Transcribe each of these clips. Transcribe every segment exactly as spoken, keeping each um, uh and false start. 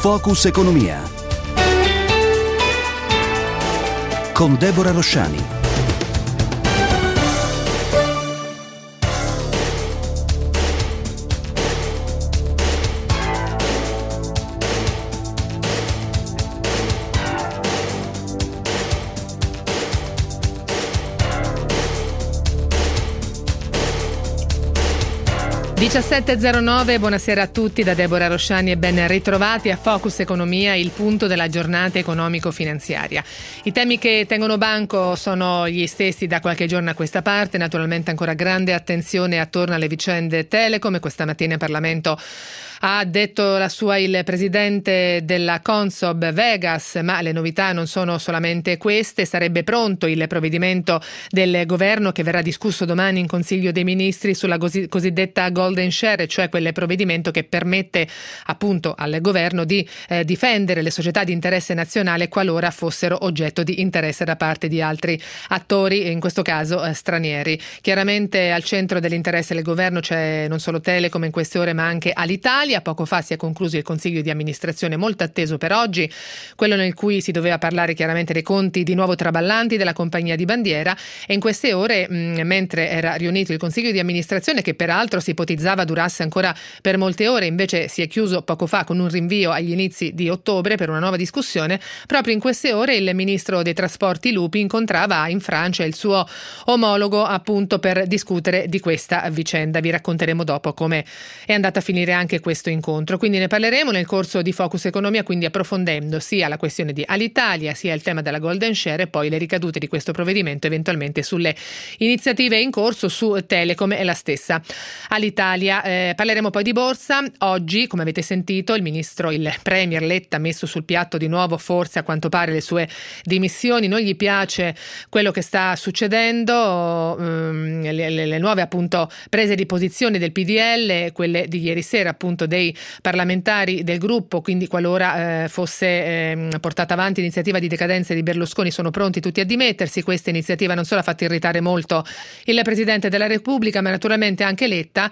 Focus Economia con Deborah Rosciani. diciassette e zero nove, buonasera a tutti da Deborah Rosciani e ben ritrovati a Focus Economia, il punto della giornata economico-finanziaria. I temi che tengono banco sono gli stessi da qualche giorno a questa parte, naturalmente ancora grande attenzione attorno alle vicende Telecom. Questa mattina in Parlamento ha detto la sua il presidente della Consob Vegas, ma le novità non sono solamente queste. Sarebbe pronto il provvedimento del governo che verrà discusso domani in Consiglio dei Ministri sulla così, cosiddetta Golden Share, cioè quel provvedimento che permette appunto al governo di eh, difendere le società di interesse nazionale qualora fossero oggetto di interesse da parte di altri attori, in questo caso eh, stranieri. Chiaramente al centro dell'interesse del governo c'è non solo Telecom in queste ore, ma anche Alitalia. Poco fa si è concluso il consiglio di amministrazione molto atteso per oggi, quello nel cui si doveva parlare chiaramente dei conti di nuovo traballanti della compagnia di bandiera, e in queste ore, mh, mentre era riunito il consiglio di amministrazione, che peraltro si ipotizzava durasse ancora per molte ore, invece si è chiuso poco fa con un rinvio agli inizi di ottobre per una nuova discussione. Proprio in queste ore il ministro dei trasporti Lupi incontrava in Francia il suo omologo appunto per discutere di questa vicenda. Vi racconteremo dopo come è andata a finire anche questo incontro, quindi ne parleremo nel corso di Focus Economia, quindi approfondendo sia la questione di Alitalia sia il tema della Golden Share e poi le ricadute di questo provvedimento eventualmente sulle iniziative in corso su Telecom e la stessa Alitalia. Eh, parleremo poi di borsa. Oggi, come avete sentito, il ministro, il premier Letta ha messo sul piatto di nuovo forse a quanto pare le sue dimissioni. Non gli piace quello che sta succedendo, ehm, le, le, le nuove appunto prese di posizione del P D L, quelle di ieri sera appunto dei parlamentari del gruppo, quindi qualora eh, fosse eh, portata avanti l'iniziativa di decadenza di Berlusconi sono pronti tutti a dimettersi. Questa iniziativa non solo ha fatto irritare molto il Presidente della Repubblica, ma naturalmente anche Letta.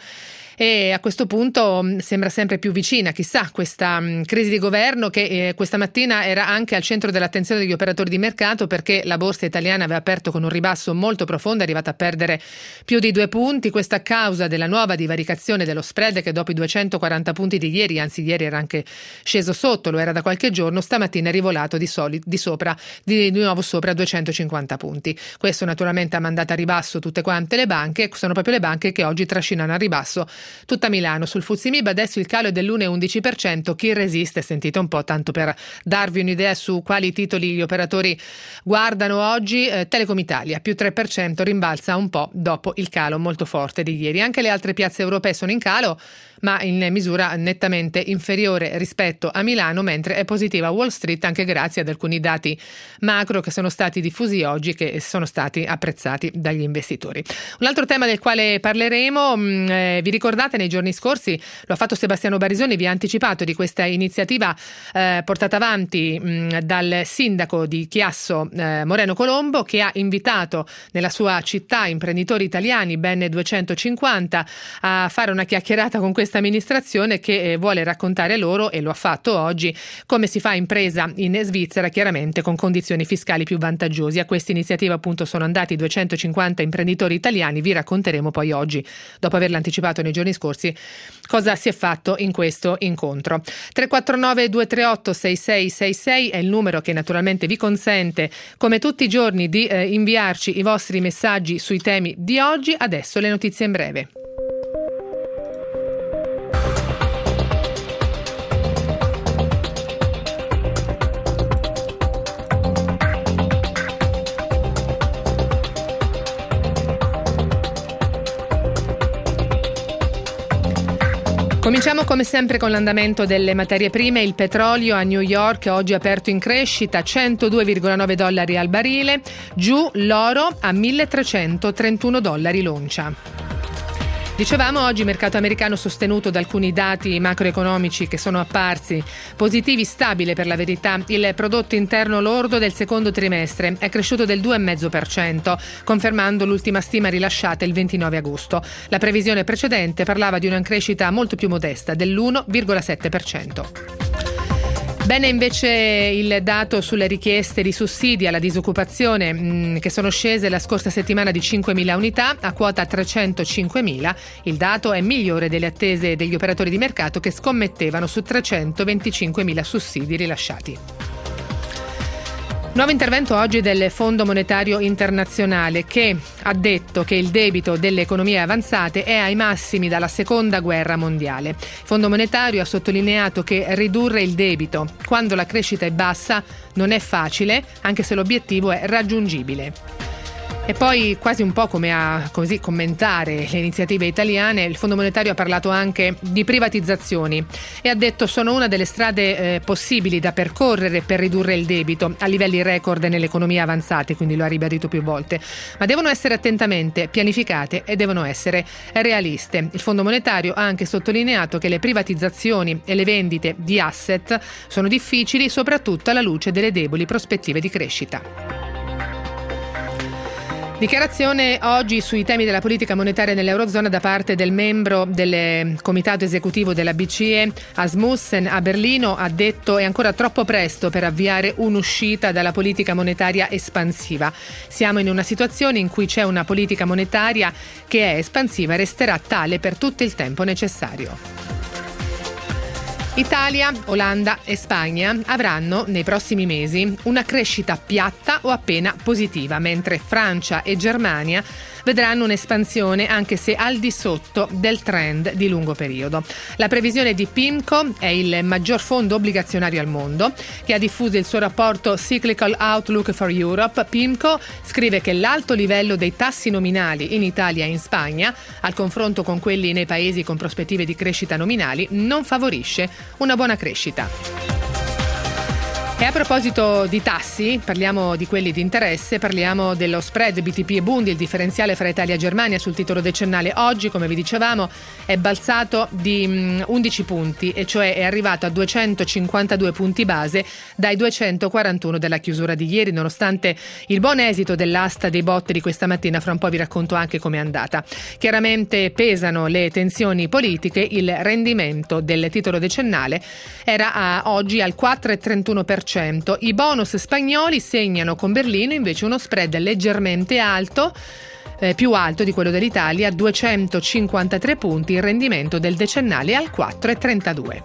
E a questo punto mh, sembra sempre più vicina, chissà, questa mh, crisi di governo che eh, questa mattina era anche al centro dell'attenzione degli operatori di mercato, perché la borsa italiana aveva aperto con un ribasso molto profondo, è arrivata a perdere più di due punti, questa a causa della nuova divaricazione dello spread che dopo i duecentoquaranta punti di ieri, anzi ieri era anche sceso sotto, lo era da qualche giorno, stamattina è rivolato di, soli, di, sopra, di, di nuovo sopra duecentocinquanta punti. Questo naturalmente ha mandato a ribasso tutte quante le banche, sono proprio le banche che oggi trascinano a ribasso tutta Milano. Sul F T S E M I B adesso il calo è dell'uno virgola undici per cento. Chi resiste? Sentite un po', tanto per darvi un'idea su quali titoli gli operatori guardano oggi. eh, Telecom Italia più tre per cento, rimbalza un po' dopo il calo molto forte di ieri. Anche le altre piazze europee sono in calo, ma in misura nettamente inferiore rispetto a Milano, mentre è positiva Wall Street anche grazie ad alcuni dati macro che sono stati diffusi oggi, che sono stati apprezzati dagli investitori. Un altro tema del quale parleremo, mh, eh, vi ricordate nei giorni scorsi, lo ha fatto Sebastiano Barisoni, vi ha anticipato di questa iniziativa eh, portata avanti mh, dal sindaco di Chiasso eh, Moreno Colombo, che ha invitato nella sua città imprenditori italiani, ben duecentocinquanta, a fare una chiacchierata con questa amministrazione che eh, vuole raccontare loro, e lo ha fatto oggi, come si fa impresa in Svizzera, chiaramente con condizioni fiscali più vantaggiose. A questa iniziativa appunto sono andati duecentocinquanta imprenditori italiani. Vi racconteremo poi oggi, dopo averlo anticipato nei giorni scorsi, cosa si è fatto in questo incontro. tre quattro nove due tre otto sei sei sei sei è il numero che naturalmente vi consente, come tutti i giorni, di eh, inviarci i vostri messaggi sui temi di oggi. Adesso le notizie in breve. Cominciamo come sempre con l'andamento delle materie prime. Il petrolio a New York oggi è aperto in crescita, centodue virgola nove dollari al barile, giù l'oro a milletrecentotrentuno dollari l'oncia. Dicevamo oggi mercato americano sostenuto da alcuni dati macroeconomici che sono apparsi positivi, stabile per la verità. Il prodotto interno lordo del secondo trimestre è cresciuto del due virgola cinque per cento, confermando l'ultima stima rilasciata il ventinove agosto. La previsione precedente parlava di una crescita molto più modesta, dell'uno virgola sette per cento. Bene invece il dato sulle richieste di sussidi alla disoccupazione mh, che sono scese la scorsa settimana di cinquemila unità a quota trecentocinquemila. Il dato è migliore delle attese degli operatori di mercato che scommettevano su trecentoventicinquemila sussidi rilasciati. Nuovo intervento oggi del Fondo Monetario Internazionale, che ha detto che il debito delle economie avanzate è ai massimi dalla seconda guerra mondiale. Il Fondo Monetario ha sottolineato che ridurre il debito quando la crescita è bassa non è facile, anche se l'obiettivo è raggiungibile. E poi, quasi un po' come a così commentare le iniziative italiane, il Fondo Monetario ha parlato anche di privatizzazioni e ha detto sono una delle strade eh, possibili da percorrere per ridurre il debito a livelli record nelle economie avanzate, quindi lo ha ribadito più volte, ma devono essere attentamente pianificate e devono essere realiste. Il Fondo Monetario ha anche sottolineato che le privatizzazioni e le vendite di asset sono difficili, soprattutto alla luce delle deboli prospettive di crescita. Dichiarazione oggi sui temi della politica monetaria nell'Eurozona da parte del membro del comitato esecutivo della B C E, Asmussen, a Berlino. Ha detto è ancora troppo presto per avviare un'uscita dalla politica monetaria espansiva. Siamo in una situazione in cui c'è una politica monetaria che è espansiva e resterà tale per tutto il tempo necessario. Italia, Olanda e Spagna avranno nei prossimi mesi una crescita piatta o appena positiva, mentre Francia e Germania vedranno un'espansione anche se al di sotto del trend di lungo periodo. La previsione di PIMCO è il maggior fondo obbligazionario al mondo, che ha diffuso il suo rapporto Cyclical Outlook for Europe. PIMCO scrive che l'alto livello dei tassi nominali in Italia e in Spagna, al confronto con quelli nei paesi con prospettive di crescita nominali, non favorisce una buona crescita. E a proposito di tassi, parliamo di quelli di interesse, parliamo dello spread B T P e Bund, il differenziale fra Italia e Germania sul titolo decennale. Oggi, come vi dicevamo, è balzato di undici punti, e cioè è arrivato a duecentocinquantadue punti base dai duecentoquarantuno della chiusura di ieri, nonostante il buon esito dell'asta dei bot di questa mattina. Fra un po' vi racconto anche com'è andata. Chiaramente pesano le tensioni politiche, il rendimento del titolo decennale era a, oggi al quattro virgola trentuno per cento. I bonus spagnoli segnano con Berlino invece uno spread leggermente alto, eh, più alto di quello dell'Italia, duecentocinquantatré punti, il rendimento del decennale al quattro virgola trentadue.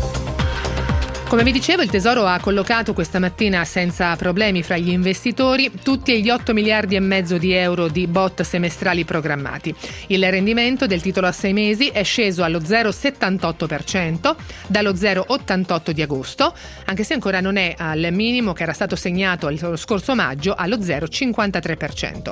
Come vi dicevo, il Tesoro ha collocato questa mattina senza problemi fra gli investitori tutti gli otto miliardi e mezzo di euro di bot semestrali programmati. Il rendimento del titolo a sei mesi è sceso allo zero virgola settantotto per cento dallo zero virgola ottantotto di agosto, anche se ancora non è al minimo che era stato segnato lo scorso maggio allo zero virgola cinquantatré per cento.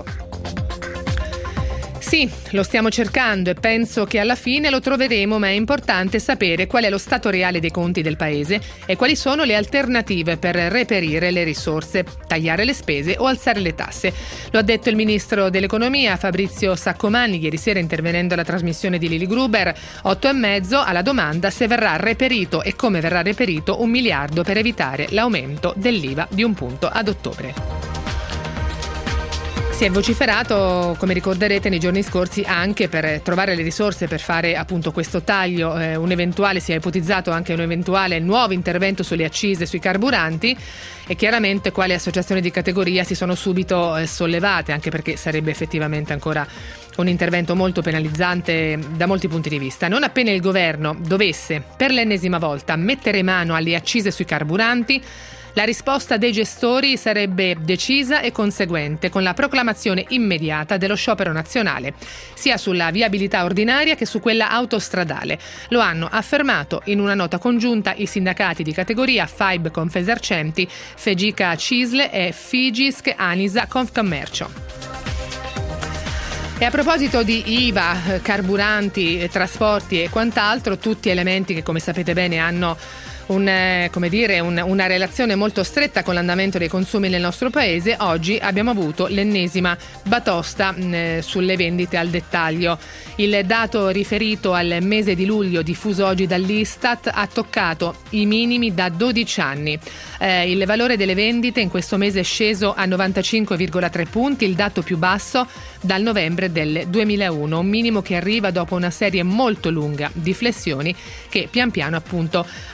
Sì, lo stiamo cercando e penso che alla fine lo troveremo, ma è importante sapere qual è lo stato reale dei conti del Paese e quali sono le alternative per reperire le risorse, tagliare le spese o alzare le tasse. Lo ha detto il ministro dell'Economia Fabrizio Saccomanni ieri sera, intervenendo alla trasmissione di Lili Gruber. Otto e mezzo alla domanda se verrà reperito e come verrà reperito un miliardo per evitare l'aumento dell'I V A di un punto ad ottobre. Si è vociferato, come ricorderete, nei giorni scorsi anche per trovare le risorse per fare appunto questo taglio, eh, un eventuale, si è ipotizzato anche un eventuale nuovo intervento sulle accise sui carburanti, e chiaramente quali associazioni di categoria si sono subito eh, sollevate, anche perché sarebbe effettivamente ancora un intervento molto penalizzante da molti punti di vista. Non appena il governo dovesse per l'ennesima volta mettere mano alle accise sui carburanti, la risposta dei gestori sarebbe decisa e conseguente, con la proclamazione immediata dello sciopero nazionale, sia sulla viabilità ordinaria che su quella autostradale. Lo hanno affermato in una nota congiunta i sindacati di categoria F A I B Confesercenti, Fegica Cisle e Figisc Anisa Confcommercio. E a proposito di I V A, carburanti, trasporti e quant'altro, tutti elementi che, come sapete bene, hanno Un, eh, come dire, un, una relazione molto stretta con l'andamento dei consumi nel nostro paese, oggi abbiamo avuto l'ennesima batosta mh, eh, sulle vendite al dettaglio. Il dato riferito al mese di luglio diffuso oggi dall'Istat ha toccato i minimi da dodici anni. Eh, il valore delle vendite in questo mese è sceso a novantacinque virgola tre punti, il dato più basso dal novembre del duemilauno, un minimo che arriva dopo una serie molto lunga di flessioni che pian piano appunto ha corrotto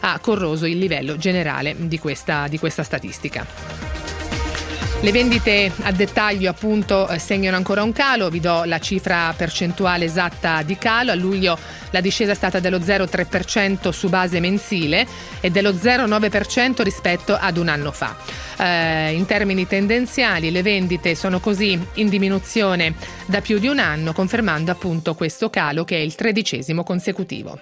corroso il livello generale di questa, di questa statistica. Le vendite a dettaglio appunto segnano ancora un calo, vi do la cifra percentuale esatta di calo. A luglio la discesa è stata dello zero virgola tre per cento su base mensile e dello zero virgola nove per cento rispetto ad un anno fa. Eh, in termini tendenziali le vendite sono così in diminuzione da più di un anno, confermando appunto questo calo che è il tredicesimo consecutivo.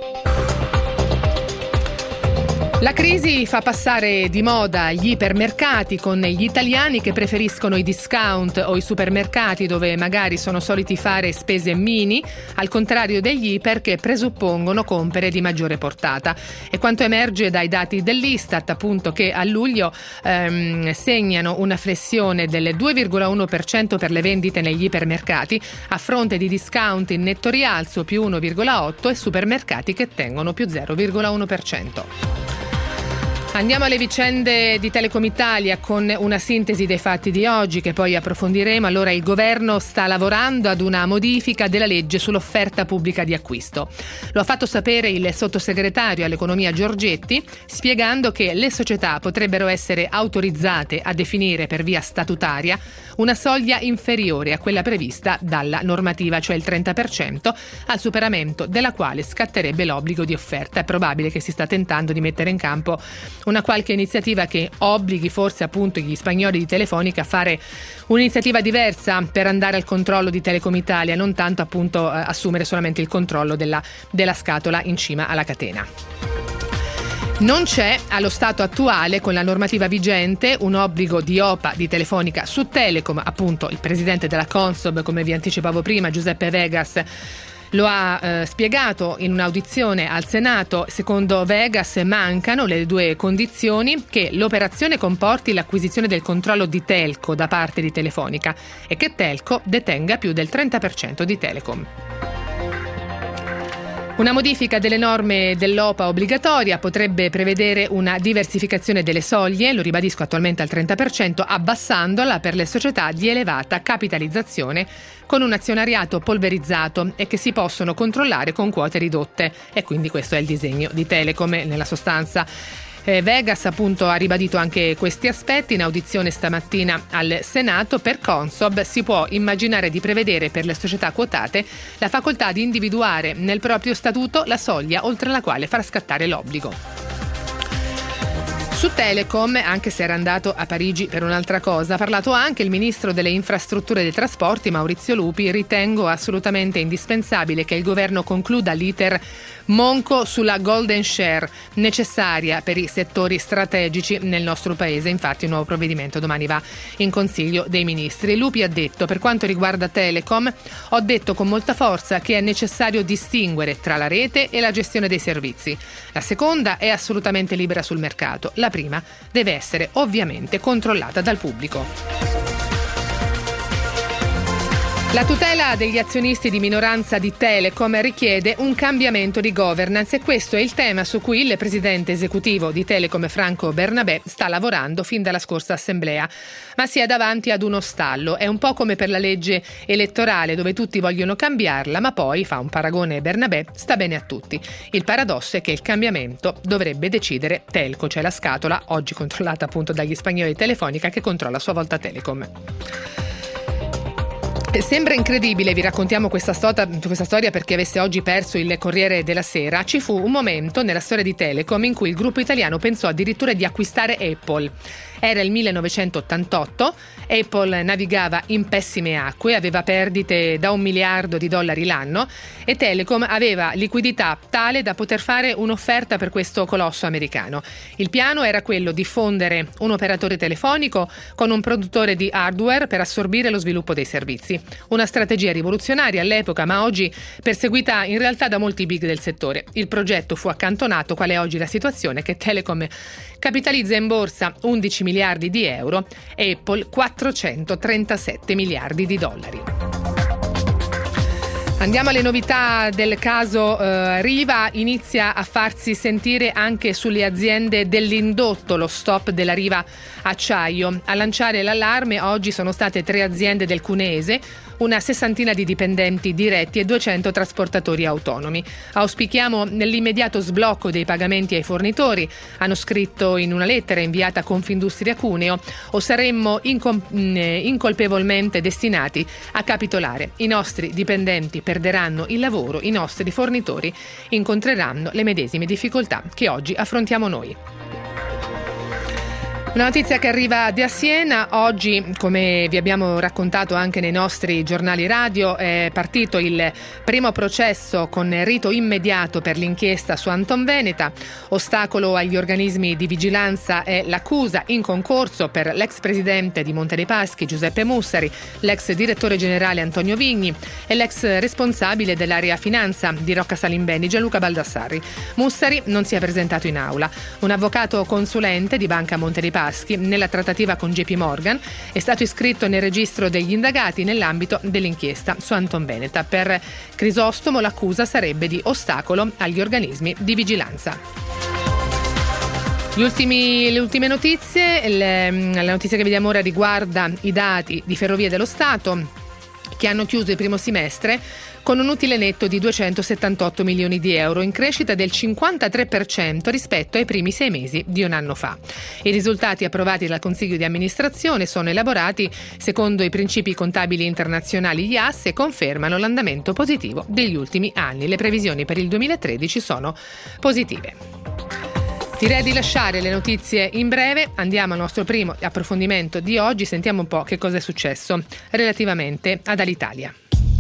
La crisi fa passare di moda gli ipermercati, con gli italiani che preferiscono i discount o i supermercati dove magari sono soliti fare spese mini, al contrario degli iper che presuppongono compere di maggiore portata. E quanto emerge dai dati dell'Istat, appunto, che a luglio ehm, segnano una flessione del due virgola uno per cento per le vendite negli ipermercati, a fronte di discount in netto rialzo più uno virgola otto e supermercati che tengono più zero virgola uno per cento. Andiamo alle vicende di Telecom Italia con una sintesi dei fatti di oggi che poi approfondiremo. Allora, il governo sta lavorando ad una modifica della legge sull'offerta pubblica di acquisto. Lo ha fatto sapere il sottosegretario all'economia Giorgetti, spiegando che le società potrebbero essere autorizzate a definire per via statutaria una soglia inferiore a quella prevista dalla normativa, cioè il trenta per cento, al superamento della quale scatterebbe l'obbligo di offerta. È probabile che si sta tentando di mettere in campo una qualche iniziativa che obblighi forse appunto gli spagnoli di Telefonica a fare un'iniziativa diversa per andare al controllo di Telecom Italia, non tanto appunto eh, assumere solamente il controllo della, della scatola in cima alla catena. Non c'è allo stato attuale, con la normativa vigente, un obbligo di O P A di Telefonica su Telecom. Appunto il presidente della Consob, come vi anticipavo prima, Giuseppe Vegas, lo ha eh, spiegato in un'audizione al Senato. Secondo Vegas mancano le due condizioni: che l'operazione comporti l'acquisizione del controllo di Telco da parte di Telefonica e che Telco detenga più del trenta per cento di Telecom. Una modifica delle norme dell'O P A obbligatoria potrebbe prevedere una diversificazione delle soglie, lo ribadisco attualmente al trenta per cento, abbassandola per le società di elevata capitalizzazione con un azionariato polverizzato e che si possono controllare con quote ridotte. E quindi questo è il disegno di Telecom nella sostanza. Vegas appunto ha ribadito anche questi aspetti in audizione stamattina al Senato. Per Consob si può immaginare di prevedere per le società quotate la facoltà di individuare nel proprio statuto la soglia oltre la quale far scattare l'obbligo. Su Telecom, anche se era andato a Parigi per un'altra cosa, ha parlato anche il ministro delle infrastrutture e dei trasporti Maurizio Lupi. Ritengo assolutamente indispensabile che il governo concluda l'iter monco sulla golden share necessaria per i settori strategici nel nostro paese. Infatti un nuovo provvedimento domani va in Consiglio dei Ministri. Lupi ha detto: per quanto riguarda Telecom, ho detto con molta forza che è necessario distinguere tra la rete e la gestione dei servizi. La seconda è assolutamente libera sul mercato. La prima deve essere ovviamente controllata dal pubblico. La tutela degli azionisti di minoranza di Telecom richiede un cambiamento di governance e questo è il tema su cui il presidente esecutivo di Telecom, Franco Bernabé, sta lavorando fin dalla scorsa assemblea. Ma si è davanti ad uno stallo. È un po' come per la legge elettorale, dove tutti vogliono cambiarla, ma poi, fa un paragone Bernabé, sta bene a tutti. Il paradosso è che il cambiamento dovrebbe decidere Telco, cioè la scatola, oggi controllata appunto dagli spagnoli di Telefonica, che controlla a sua volta Telecom. Sembra incredibile, vi raccontiamo questa, stota, questa storia perché avesse oggi perso il Corriere della Sera. Ci fu un momento nella storia di Telecom in cui il gruppo italiano pensò addirittura di acquistare Apple. Era il millenovecentottantotto, Apple navigava in pessime acque, aveva perdite da un miliardo di dollari l'anno e Telecom aveva liquidità tale da poter fare un'offerta per questo colosso americano. Il piano era quello di fondere un operatore telefonico con un produttore di hardware per assorbire lo sviluppo dei servizi. Una strategia rivoluzionaria all'epoca, ma oggi perseguita in realtà da molti big del settore. Il progetto fu accantonato. Qual è oggi la situazione? Che Telecom capitalizza in borsa undici miliardi di euro e Apple quattrocentotrentasette miliardi di dollari. Andiamo alle novità del caso eh, Riva. Inizia a farsi sentire anche sulle aziende dell'indotto lo stop della Riva Acciaio. A lanciare l'allarme oggi sono state tre aziende del Cuneese, una sessantina di dipendenti diretti e duecento trasportatori autonomi. Auspichiamo nell'immediato sblocco dei pagamenti ai fornitori, hanno scritto in una lettera inviata a Confindustria Cuneo, o saremmo incom- incolpevolmente destinati a capitolare. I nostri dipendenti perderanno il lavoro, i nostri fornitori incontreranno le medesime difficoltà che oggi affrontiamo noi. Una notizia che arriva da Siena. Oggi, come vi abbiamo raccontato anche nei nostri giornali radio, è partito il primo processo con rito immediato per l'inchiesta su Antonveneta. Ostacolo agli organismi di vigilanza è l'accusa in concorso per l'ex presidente di Monte dei Paschi Giuseppe Mussari, l'ex direttore generale Antonio Vigni e l'ex responsabile dell'area finanza di Rocca Salimbeni Gianluca Baldassarri. Mussari non si è presentato in aula. Un avvocato consulente di Banca Monte dei Paschi nella trattativa con J P Morgan è stato iscritto nel registro degli indagati nell'ambito dell'inchiesta su Antonveneta. Per Crisostomo l'accusa sarebbe di ostacolo agli organismi di vigilanza. Gli ultimi, le ultime notizie, le, la notizia che vediamo ora riguarda i dati di Ferrovie dello Stato che hanno chiuso il primo semestre con un utile netto di duecentosettantotto milioni di euro, in crescita del cinquantatré per cento rispetto ai primi sei mesi di un anno fa. I risultati approvati dal Consiglio di amministrazione sono elaborati secondo i principi contabili internazionali I A S e confermano l'andamento positivo degli ultimi anni. Le previsioni per il duemilatredici sono positive. Direi di lasciare le notizie in breve, andiamo al nostro primo approfondimento di oggi, sentiamo un po' che cosa è successo relativamente ad Alitalia.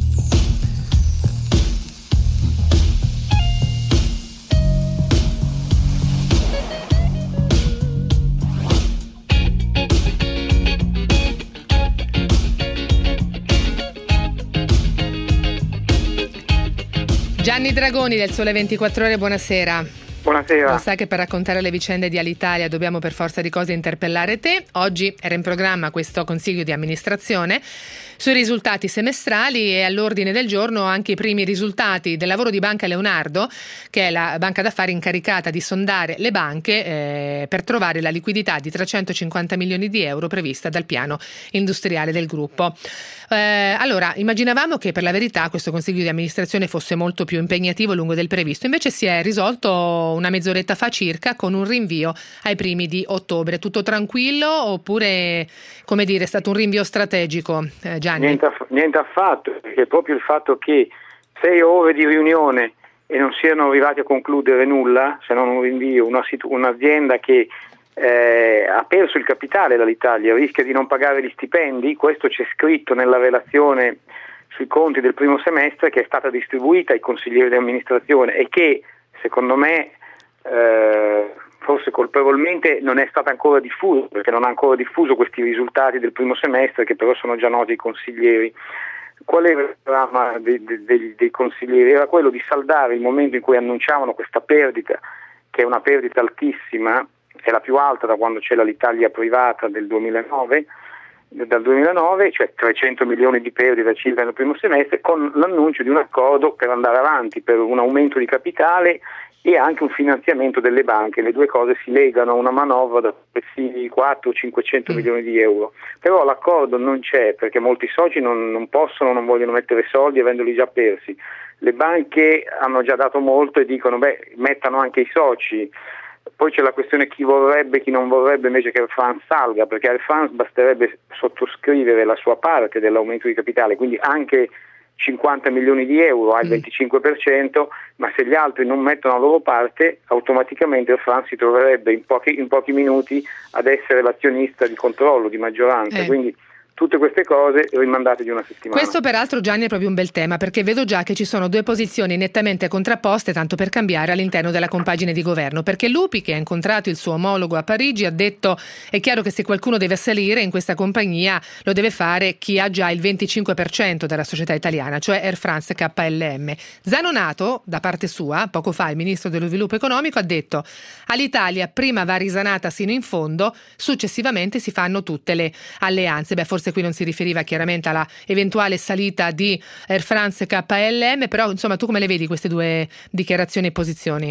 Gianni Dragoni del Sole ventiquattro Ore, buonasera. Buonasera. Lo sai che per raccontare le vicende di Alitalia dobbiamo per forza di cose interpellare te. Oggi era in programma questo consiglio di amministrazione sui risultati semestrali e all'ordine del giorno anche i primi risultati del lavoro di Banca Leonardo, che è la banca d'affari incaricata di sondare le banche eh, per trovare la liquidità di trecentocinquanta milioni di euro prevista dal piano industriale del gruppo. Eh, allora, immaginavamo che per la verità questo consiglio di amministrazione fosse molto più impegnativo lungo del previsto, invece si è risolto una mezz'oretta fa circa con un rinvio ai primi di ottobre. Tutto tranquillo oppure, come dire, è stato un rinvio strategico, eh, Gianni? Niente, aff- niente affatto, perché proprio il fatto che sei ore di riunione e non siano arrivati a concludere nulla, se non un rinvio, una situ- un'azienda che eh, ha perso il capitale dall'Italia, rischia di non pagare gli stipendi, questo c'è scritto nella relazione sui conti del primo semestre che è stata distribuita ai consiglieri di amministrazione e che secondo me eh, forse colpevolmente non è stata ancora diffuso, perché non ha ancora diffuso questi risultati del primo semestre che però sono già noti ai consiglieri. Qual era il programma dei, dei, dei consiglieri? Era quello di saldare il momento in cui annunciavano questa perdita, che è una perdita altissima, è la più alta da quando c'è l'Alitalia privata del duemilanove, dal duemilanove, cioè trecento milioni di perdita circa nel primo semestre, con l'annuncio di un accordo per andare avanti, per un aumento di capitale e anche un finanziamento delle banche. Le due cose si legano a una manovra da quattro cinquecento milioni di euro, però l'accordo non c'è perché molti soci non, non possono, non vogliono mettere soldi avendoli già persi. Le banche hanno già dato molto e dicono beh, mettano anche i soci. Poi c'è la questione chi vorrebbe, chi non vorrebbe invece che Air France salga, perché Air France basterebbe sottoscrivere la sua parte dell'aumento di capitale, quindi anche cinquanta milioni di euro al venticinque per cento, ma se gli altri non mettono la loro parte, automaticamente Air France si troverebbe in pochi, in pochi minuti ad essere l'azionista di controllo, di maggioranza, eh. quindi tutte queste cose rimandate di una settimana. Questo peraltro, Gianni, è proprio un bel tema, perché vedo già che ci sono due posizioni nettamente contrapposte, tanto per cambiare, all'interno della compagine di governo, perché Lupi, che ha incontrato il suo omologo a Parigi, ha detto è chiaro che se qualcuno deve salire in questa compagnia lo deve fare chi ha già il venticinque per cento della società italiana, cioè Air France K L M. Zanonato, da parte sua, poco fa il ministro dello sviluppo economico ha detto all'Italia prima va risanata sino in fondo, successivamente si fanno tutte le alleanze. Beh, forse qui non si riferiva chiaramente alla eventuale salita di Air France K L M, però insomma tu come le vedi queste due dichiarazioni e posizioni?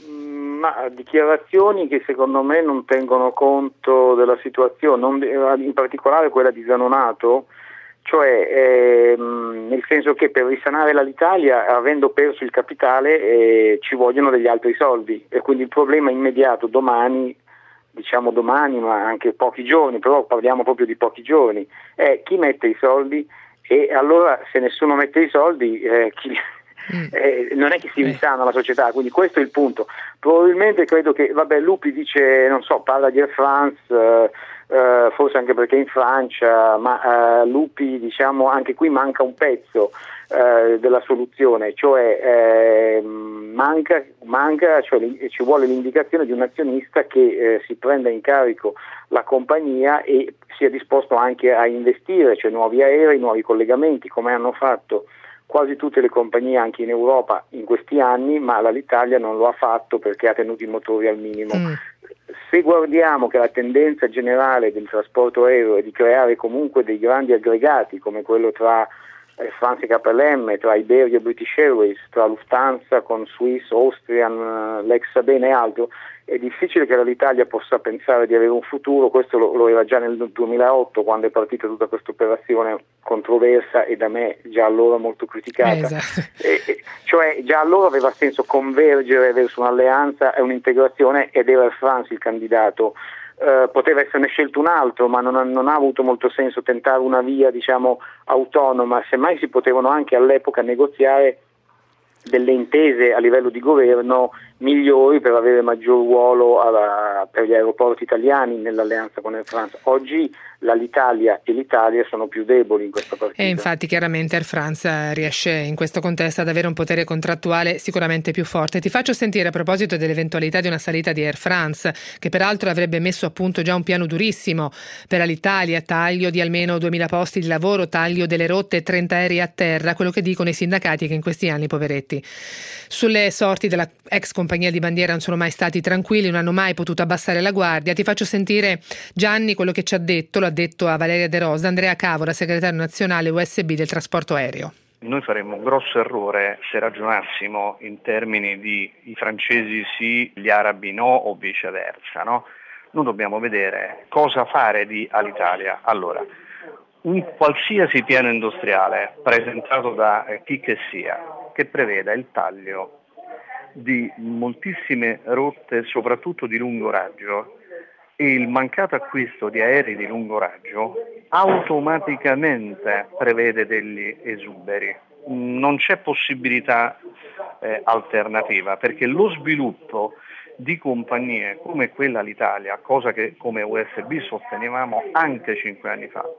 Ma dichiarazioni che secondo me non tengono conto della situazione, non, in particolare quella di Zanonato, cioè ehm, nel senso che per risanare l'Alitalia, avendo perso il capitale, eh, ci vogliono degli altri soldi, e quindi il problema immediato domani, diciamo domani ma anche pochi giorni, però parliamo proprio di pochi giorni, è chi mette i soldi, e allora se nessuno mette i soldi eh, chi... Mm. Eh, non è che si risana la società, quindi questo è il punto. Probabilmente credo che, vabbè, Lupi dice, non so, parla di Air France, eh, eh, forse anche perché è in Francia, ma eh, Lupi, diciamo, anche qui manca un pezzo eh, della soluzione, cioè eh, manca, manca cioè, ci vuole l'indicazione di un azionista che eh, si prenda in carico la compagnia e sia disposto anche a investire, cioè nuovi aerei, nuovi collegamenti, come hanno fatto quasi tutte le compagnie anche in Europa in questi anni, ma l'Alitalia non lo ha fatto perché ha tenuto i motori al minimo. Mm. Se guardiamo che la tendenza generale del trasporto aereo è di creare comunque dei grandi aggregati come quello tra Air France e K L M, tra Iberia e British Airways, tra Lufthansa con Swiss, Austrian, Lexaben e altro, è difficile che l'Italia possa pensare di avere un futuro. Questo lo, lo era già nel duemilaotto, quando è partita tutta questa operazione controversa e da me già allora molto criticata. Esatto. E, e, cioè già allora aveva senso convergere verso un'alleanza e un'integrazione, ed era Air France il candidato. Uh, poteva esserne scelto un altro, ma non ha, non ha avuto molto senso tentare una via, diciamo, autonoma. Semmai si potevano anche all'epoca negoziare delle intese a livello di governo migliori per avere maggior ruolo alla, per gli aeroporti italiani nell'alleanza con Air France. Oggi l'Alitalia e l'Italia sono più deboli in questa partita. E infatti chiaramente Air France riesce in questo contesto ad avere un potere contrattuale sicuramente più forte. Ti faccio sentire, a proposito dell'eventualità di una salita di Air France, che peraltro avrebbe messo a punto già un piano durissimo per l'Italia, taglio di almeno duemila posti di lavoro, taglio delle rotte e trenta aerei a terra, quello che dicono i sindacati che in questi anni, poveretti, sulle sorti della ex compagnia di bandiera non sono mai stati tranquilli, non hanno mai potuto abbassare la guardia. Ti faccio sentire, Gianni, quello che ci ha detto, l'ha detto a Valeria De Rosa, Andrea Cavola, segretario nazionale U S B del trasporto aereo. Noi faremmo un grosso errore se ragionassimo in termini di i francesi sì, gli arabi no o viceversa, no? Noi dobbiamo vedere cosa fare di Alitalia. Allora, un qualsiasi piano industriale presentato da chi che sia, che preveda il taglio di moltissime rotte, soprattutto di lungo raggio, e il mancato acquisto di aerei di lungo raggio, automaticamente prevede degli esuberi. Non c'è possibilità eh, alternativa, perché lo sviluppo di compagnie come quella l'Italia, cosa che come U S B sostenevamo anche cinque anni fa,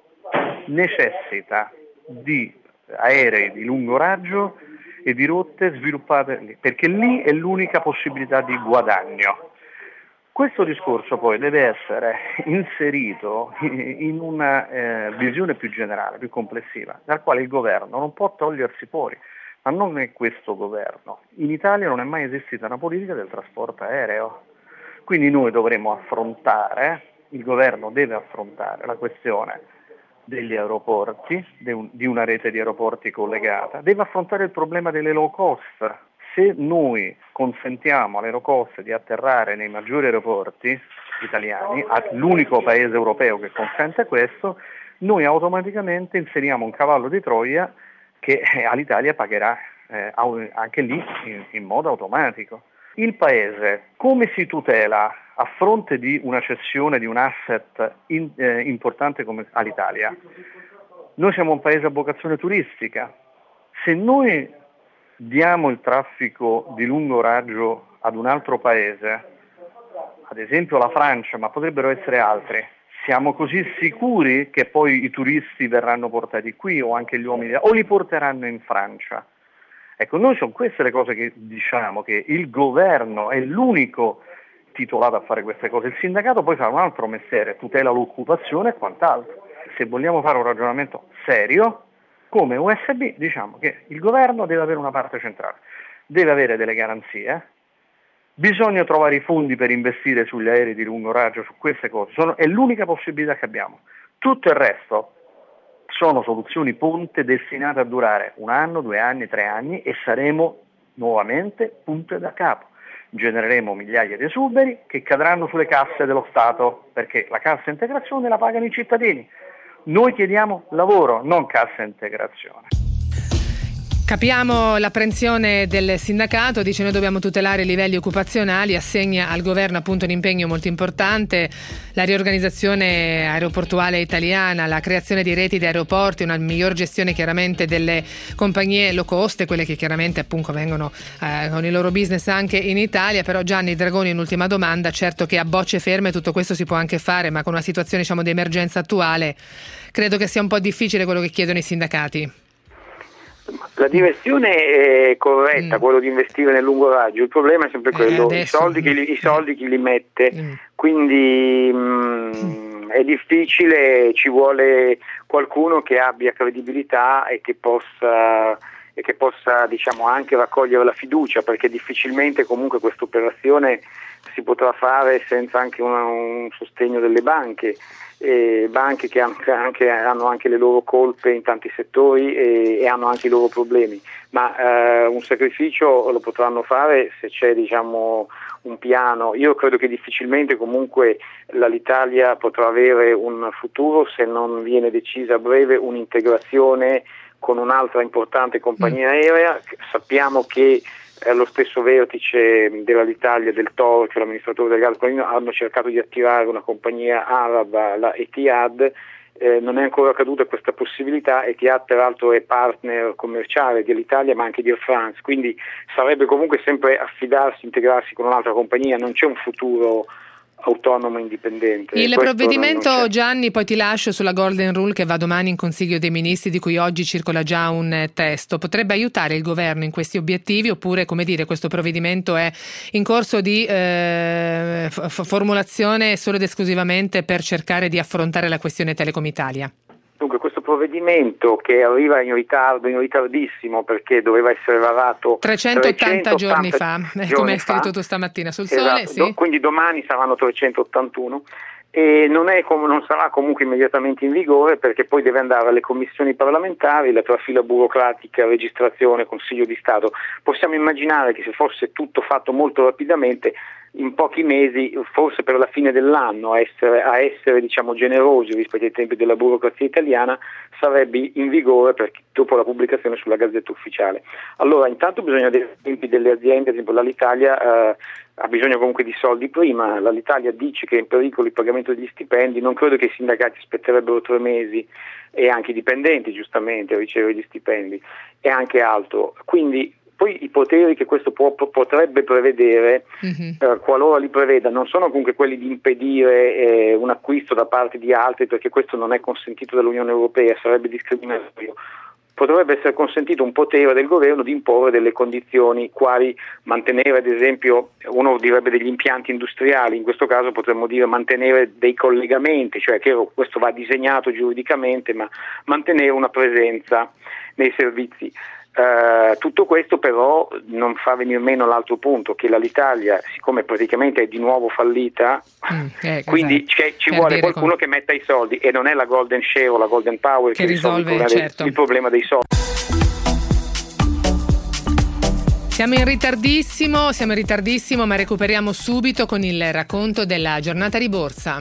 necessita di aerei di lungo raggio e di rotte sviluppate lì, perché lì è l'unica possibilità di guadagno. Questo discorso poi deve essere inserito in una eh, visione più generale, più complessiva, dal quale il governo non può togliersi fuori, ma non è questo governo. In Italia non è mai esistita una politica del trasporto aereo, quindi noi dovremo affrontare, il governo deve affrontare la questione degli aeroporti, di una rete di aeroporti collegata, deve affrontare il problema delle low cost. Se noi consentiamo alle low cost di atterrare nei maggiori aeroporti italiani, l'unico paese europeo che consente questo, noi automaticamente inseriamo un cavallo di Troia che all'Italia pagherà eh, anche lì in, in modo automatico. Il paese come si tutela a fronte di una cessione di un asset in, eh, importante come all'Italia? Noi siamo un paese a vocazione turistica. Se noi diamo il traffico di lungo raggio ad un altro paese, ad esempio la Francia, ma potrebbero essere altri, siamo così sicuri che poi i turisti verranno portati qui o anche gli uomini, o li porteranno in Francia? Ecco, noi sono queste le cose che diciamo, che il governo è l'unico titolato a fare queste cose. Il sindacato poi fa un altro mestiere, tutela l'occupazione e quant'altro. Se vogliamo fare un ragionamento serio, come U S B diciamo che il governo deve avere una parte centrale, deve avere delle garanzie, bisogna trovare i fondi per investire sugli aerei di lungo raggio, su queste cose, sono, è l'unica possibilità che abbiamo. Tutto il resto sono soluzioni ponte destinate a durare un anno, due anni, tre anni e saremo nuovamente punte da capo. Genereremo migliaia di esuberi che cadranno sulle casse dello Stato, perché la cassa integrazione la pagano i cittadini. Noi chiediamo lavoro, non cassa integrazione. Capiamo l'apprensione del sindacato, dice noi dobbiamo tutelare i livelli occupazionali, assegna al governo appunto un impegno molto importante, la riorganizzazione aeroportuale italiana, la creazione di reti di aeroporti, una miglior gestione chiaramente delle compagnie low cost, quelle che chiaramente appunto vengono eh, con il loro business anche in Italia. Però Gianni Dragoni, un'ultima domanda, certo che a bocce ferme tutto questo si può anche fare, ma con una situazione diciamo di emergenza attuale credo che sia un po' difficile quello che chiedono i sindacati. La direzione è corretta, mm. quello di investire nel lungo raggio, il problema è sempre quello, eh, i soldi chi li, i soldi chi li mette, mm. quindi mh, mm. è difficile, ci vuole qualcuno che abbia credibilità e che possa, e che possa diciamo anche raccogliere la fiducia, perché difficilmente comunque questa operazione si potrà fare senza anche una, un sostegno delle banche. E banche che hanno anche, hanno anche le loro colpe in tanti settori e, e hanno anche i loro problemi, ma eh, un sacrificio lo potranno fare se c'è diciamo un piano. Io credo che difficilmente comunque l'Italia potrà avere un futuro se non viene decisa a breve un'integrazione con un'altra importante compagnia mm. aerea. Sappiamo che lo stesso vertice dell'Alitalia, del Toro, cioè l'amministratore delegato, hanno cercato di attirare una compagnia araba, la Etihad. Eh, non è ancora accaduta questa possibilità. Etihad peraltro è partner commerciale dell'Italia ma anche di Air France, quindi sarebbe comunque sempre affidarsi, integrarsi con un'altra compagnia, non c'è un futuro autonomo e indipendente. Il Questo provvedimento, Gianni, poi ti lascio, sulla Golden Rule che va domani in Consiglio dei Ministri, di cui oggi circola già un testo, potrebbe aiutare il governo in questi obiettivi, oppure, come dire, questo provvedimento è in corso di eh, f- formulazione solo ed esclusivamente per cercare di affrontare la questione Telecom Italia? Dunque, questo provvedimento che arriva in ritardo, in ritardissimo, perché doveva essere varato trecentottanta giorni fa, giorni come hai fa. scritto tu stamattina sul Esatto. Sole, sì. Do, quindi domani saranno trecentottantuno e non, è, non sarà comunque immediatamente in vigore, perché poi deve andare alle commissioni parlamentari, la trafila burocratica, registrazione, Consiglio di Stato. Possiamo immaginare che se fosse tutto fatto molto rapidamente, in pochi mesi, forse per la fine dell'anno, a essere, a essere diciamo generosi rispetto ai tempi della burocrazia italiana, sarebbe in vigore perché dopo la pubblicazione sulla Gazzetta Ufficiale. Allora, intanto bisogna dei tempi delle aziende, ad esempio l'Alitalia eh, ha bisogno comunque di soldi prima. L'Alitalia dice che è in pericolo il pagamento degli stipendi, non credo che i sindacati aspetterebbero tre mesi, e anche i dipendenti giustamente a ricevere gli stipendi e anche altro. Quindi poi i poteri che questo può, potrebbe prevedere, mm-hmm. eh, qualora li preveda, non sono comunque quelli di impedire eh, un acquisto da parte di altri, perché questo non è consentito dall'Unione Europea, sarebbe discriminatorio. Potrebbe essere consentito un potere del governo di imporre delle condizioni, quali mantenere, ad esempio, uno direbbe degli impianti industriali, in questo caso potremmo dire mantenere dei collegamenti, cioè che questo va disegnato giuridicamente, ma mantenere una presenza nei servizi. Uh, tutto questo però non fa venire meno l'altro punto, che l'Alitalia, siccome praticamente è di nuovo fallita, mm, eh, quindi esatto. ci vuole qualcuno come... che metta i soldi, e non è la Golden Share o la Golden Power che, che risolve il, certo. il problema dei soldi. Siamo in ritardissimo, siamo in ritardissimo, ma recuperiamo subito con il racconto della giornata di borsa.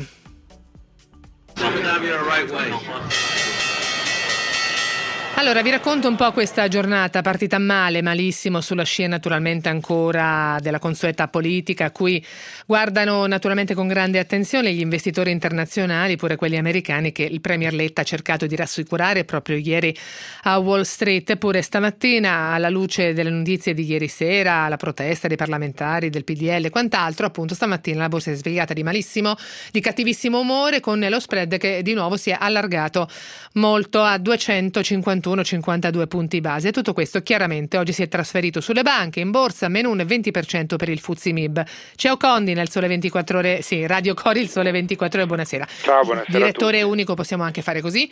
Allora, vi racconto un po' questa giornata, partita male, malissimo, sulla scia naturalmente ancora della consueta politica, a cui guardano naturalmente con grande attenzione gli investitori internazionali, pure quelli americani, che il Premier Letta ha cercato di rassicurare proprio ieri a Wall Street. Eppure stamattina, alla luce delle notizie di ieri sera, la protesta dei parlamentari, del P D L e quant'altro, appunto stamattina la borsa è svegliata di malissimo, di cattivissimo umore, con lo spread che di nuovo si è allargato molto a duecentocinquantuno virgola cinquantadue punti base. Tutto questo chiaramente oggi si è trasferito sulle banche, in borsa meno un venti per cento per il F T S E M I B. Ciao Condi nel Sole ventiquattro Ore, sì, Radio Cori, il Sole ventiquattro Ore, buonasera. Ciao, buonasera. Direttore unico, possiamo anche fare così.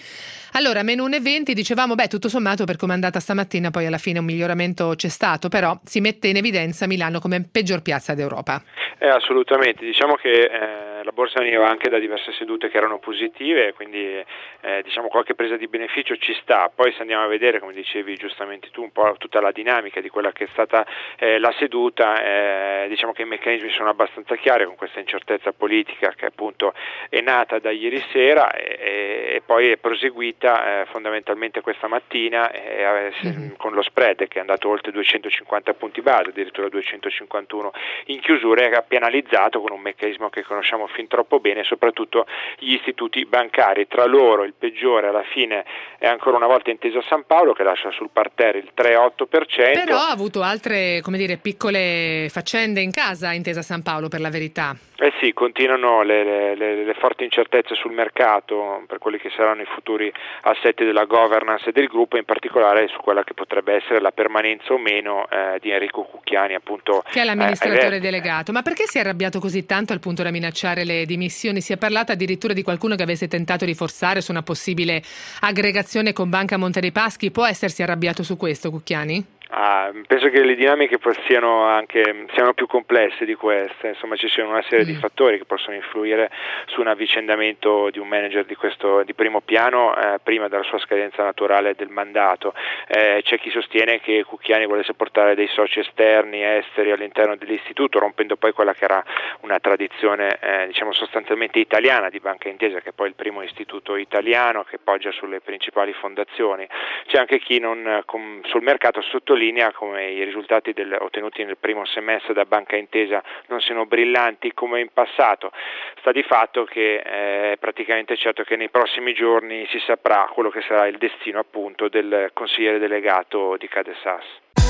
Allora, meno uno virgola venti, dicevamo, beh, tutto sommato per come è andata stamattina, poi alla fine un miglioramento c'è stato, però si mette in evidenza Milano come peggior piazza d'Europa. Eh, assolutamente, diciamo che eh, la borsa veniva anche da diverse sedute che erano positive, quindi eh, diciamo qualche presa di beneficio ci sta. Poi se andiamo a vedere, come dicevi giustamente tu, un po' tutta la dinamica di quella che è stata eh, la seduta, eh, diciamo che i meccanismi sono abbastanza chiari, con questa incertezza politica che appunto è nata da ieri sera e, e poi è proseguita eh, fondamentalmente questa mattina eh, mm-hmm. con lo spread che è andato oltre duecentocinquanta punti base, addirittura duecentocinquantuno in chiusura, e ha penalizzato con un meccanismo che conosciamo fin troppo bene, soprattutto gli istituti bancari. Tra loro il peggiore alla fine è ancora una volta Intesa San Paolo, che lascia sul parterre il tre virgola otto per cento. Però ha avuto altre, come dire, piccole faccende in casa Intesa San Paolo, per la verità. Eh sì, continuano le, le, le forti incertezze sul mercato per quelli che saranno i futuri assetti della governance del gruppo, in particolare su quella che potrebbe essere la permanenza o meno eh, di Enrico Cucchiani, appunto, che è l'amministratore eh, delegato. Ma perché si è arrabbiato così tanto al punto da minacciare le dimissioni? Si è parlato addirittura di qualcuno che avesse tentato di forzare su una possibile aggregazione con Banca Monte dei Paschi. Può essersi arrabbiato su questo Cucchiani? Ah, penso che le dinamiche siano anche siano più complesse di queste, insomma ci siano una serie mm. di fattori che possono influire su un avvicendamento di un manager di questo di primo piano eh, prima della sua scadenza naturale del mandato. Eh, c'è chi sostiene che Cucchiani volesse portare dei soci esterni, esteri all'interno dell'istituto, rompendo poi quella che era una tradizione eh, diciamo sostanzialmente italiana di Banca Intesa, che è poi il primo istituto italiano che poggia sulle principali fondazioni. C'è anche chi non com, sul mercato sottolinea linea come i risultati del, ottenuti nel primo semestre da Banca Intesa non siano brillanti come in passato. Sta di fatto che è praticamente certo che nei prossimi giorni si saprà quello che sarà il destino appunto del consigliere delegato di Cadesas.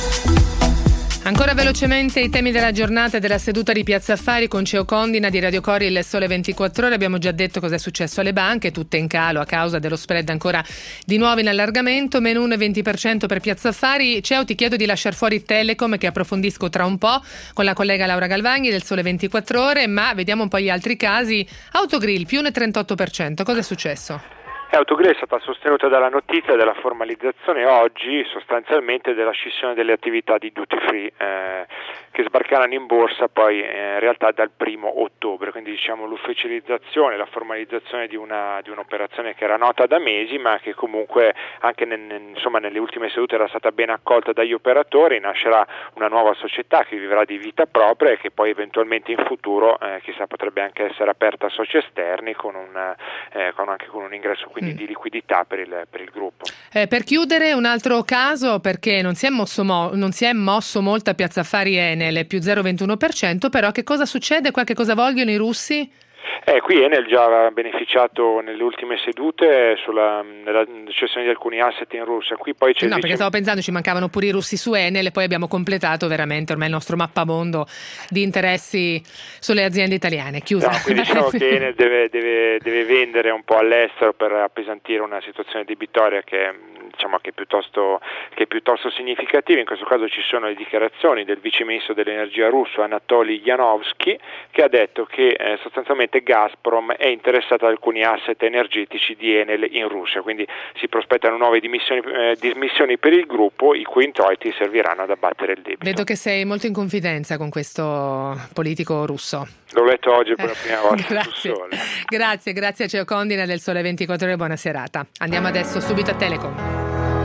Ancora velocemente i temi della giornata della seduta di Piazza Affari con Ceo Condina di Radio Cori, il Sole ventiquattro Ore. Abbiamo già detto cosa è successo alle banche, tutte in calo a causa dello spread ancora di nuovo in allargamento, meno uno virgola venti per cento per Piazza Affari. Ceo, ti chiedo di lasciare fuori Telecom, che approfondisco tra un po' con la collega Laura Galvagni del Sole ventiquattro Ore, ma vediamo un po' gli altri casi. Autogrill più uno virgola trentotto per cento, cosa è successo? Autogrill è stata sostenuta dalla notizia della formalizzazione oggi sostanzialmente della scissione delle attività di duty free eh, che sbarcheranno in borsa poi eh, in realtà dal primo ottobre, quindi diciamo l'ufficializzazione, la formalizzazione di, una, di un'operazione che era nota da mesi ma che comunque anche nel, insomma, nelle ultime sedute era stata ben accolta dagli operatori. Nascerà una nuova società che vivrà di vita propria e che poi eventualmente in futuro eh, chissà potrebbe anche essere aperta a soci esterni con, un, eh, con anche con un ingresso quindi di liquidità per il, per il gruppo. Eh, per chiudere un altro caso, perché non si è mosso, mo- non si è mosso molto a Piazza Affari Enel, più zero virgola ventuno per cento, però che cosa succede qua, che cosa vogliono i russi? Eh, qui Enel già aveva beneficiato nelle ultime sedute sulla nella cessione di alcuni asset in Russia. Qui poi c'è no, vice... perché stavo pensando ci mancavano pure i russi su Enel e poi abbiamo completato veramente ormai il nostro mappamondo di interessi sulle aziende italiane. Chiusa. No, quindi diciamo che Enel deve, deve, deve vendere un po' all'estero per appesantire una situazione debitoria che diciamo che è piuttosto che è piuttosto significativa. In questo caso ci sono le dichiarazioni del vice ministro dell'energia russo Anatoly Yanovsky, che ha detto che eh, sostanzialmente Gazprom è interessata ad alcuni asset energetici di Enel in Russia, quindi si prospettano nuove dimissioni, eh, dismissioni per il gruppo, i cui introiti serviranno ad abbattere il debito. Vedo che sei molto in confidenza con questo politico russo. L'ho letto oggi per la prima volta grazie. sul Sole. Grazie, grazie a Ceo Condina del Sole ventiquattro Ore, buona serata. Andiamo adesso subito a Telecom.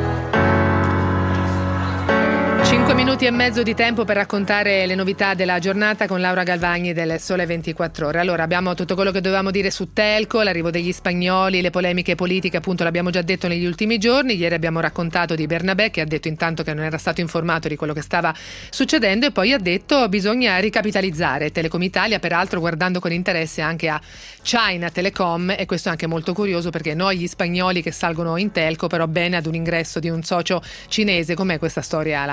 Cinque minuti e mezzo di tempo per raccontare le novità della giornata con Laura Galvagni del Sole ventiquattro Ore. Allora, abbiamo tutto quello che dovevamo dire su Telco, l'arrivo degli spagnoli, le polemiche politiche, appunto l'abbiamo già detto negli ultimi giorni. Ieri abbiamo raccontato di Bernabé, che ha detto intanto che non era stato informato di quello che stava succedendo, e poi ha detto bisogna ricapitalizzare Telecom Italia, peraltro guardando con interesse anche a China Telecom, e questo è anche molto curioso perché noi gli spagnoli che salgono in Telco, però bene ad un ingresso di un socio cinese. Com'è questa storia, Laura? Cioè...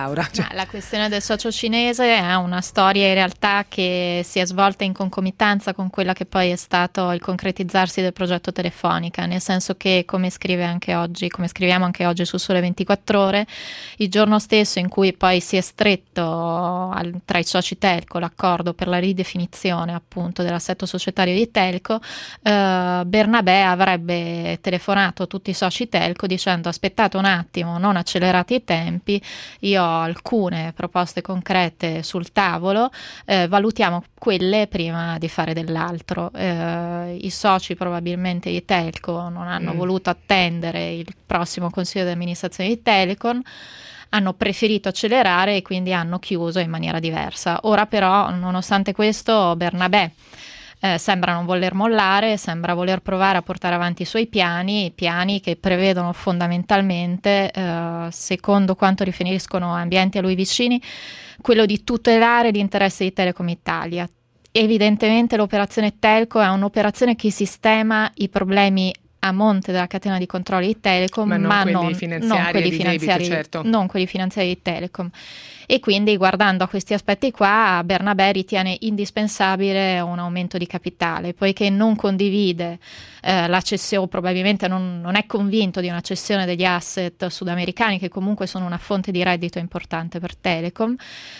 la questione del socio cinese è una storia in realtà che si è svolta in concomitanza con quella che poi è stato il concretizzarsi del progetto Telefonica, nel senso che, come scrive anche oggi, come scriviamo anche oggi su Sole ventiquattro Ore, il giorno stesso in cui poi si è stretto al, tra i soci telco l'accordo per la ridefinizione appunto dell'assetto societario di Telco, eh, Bernabè avrebbe telefonato a tutti i soci telco dicendo: aspettate un attimo, non accelerate i tempi, io ho alcune proposte concrete sul tavolo, eh, valutiamo quelle prima di fare dell'altro. Eh, i soci probabilmente di Telco non hanno mm. voluto attendere il prossimo consiglio di amministrazione di Telecom, hanno preferito accelerare e quindi hanno chiuso in maniera diversa. Ora però, nonostante questo, Bernabè eh, sembra non voler mollare, sembra voler provare a portare avanti i suoi piani, piani che prevedono fondamentalmente, eh, secondo quanto riferiscono ambienti a lui vicini, quello di tutelare l'interesse di Telecom Italia. Evidentemente l'operazione Telco è un'operazione che sistema i problemi a monte della catena di controlli di Telecom, ma non ma quelli non, finanziari, non quelli, finanziari debito, certo. non quelli finanziari di Telecom. E quindi, guardando a questi aspetti qua, Bernabè ritiene indispensabile un aumento di capitale, poiché non condivide eh, la cessione, probabilmente non, non è convinto di una cessione degli asset sudamericani, che comunque sono una fonte di reddito importante per Telecom,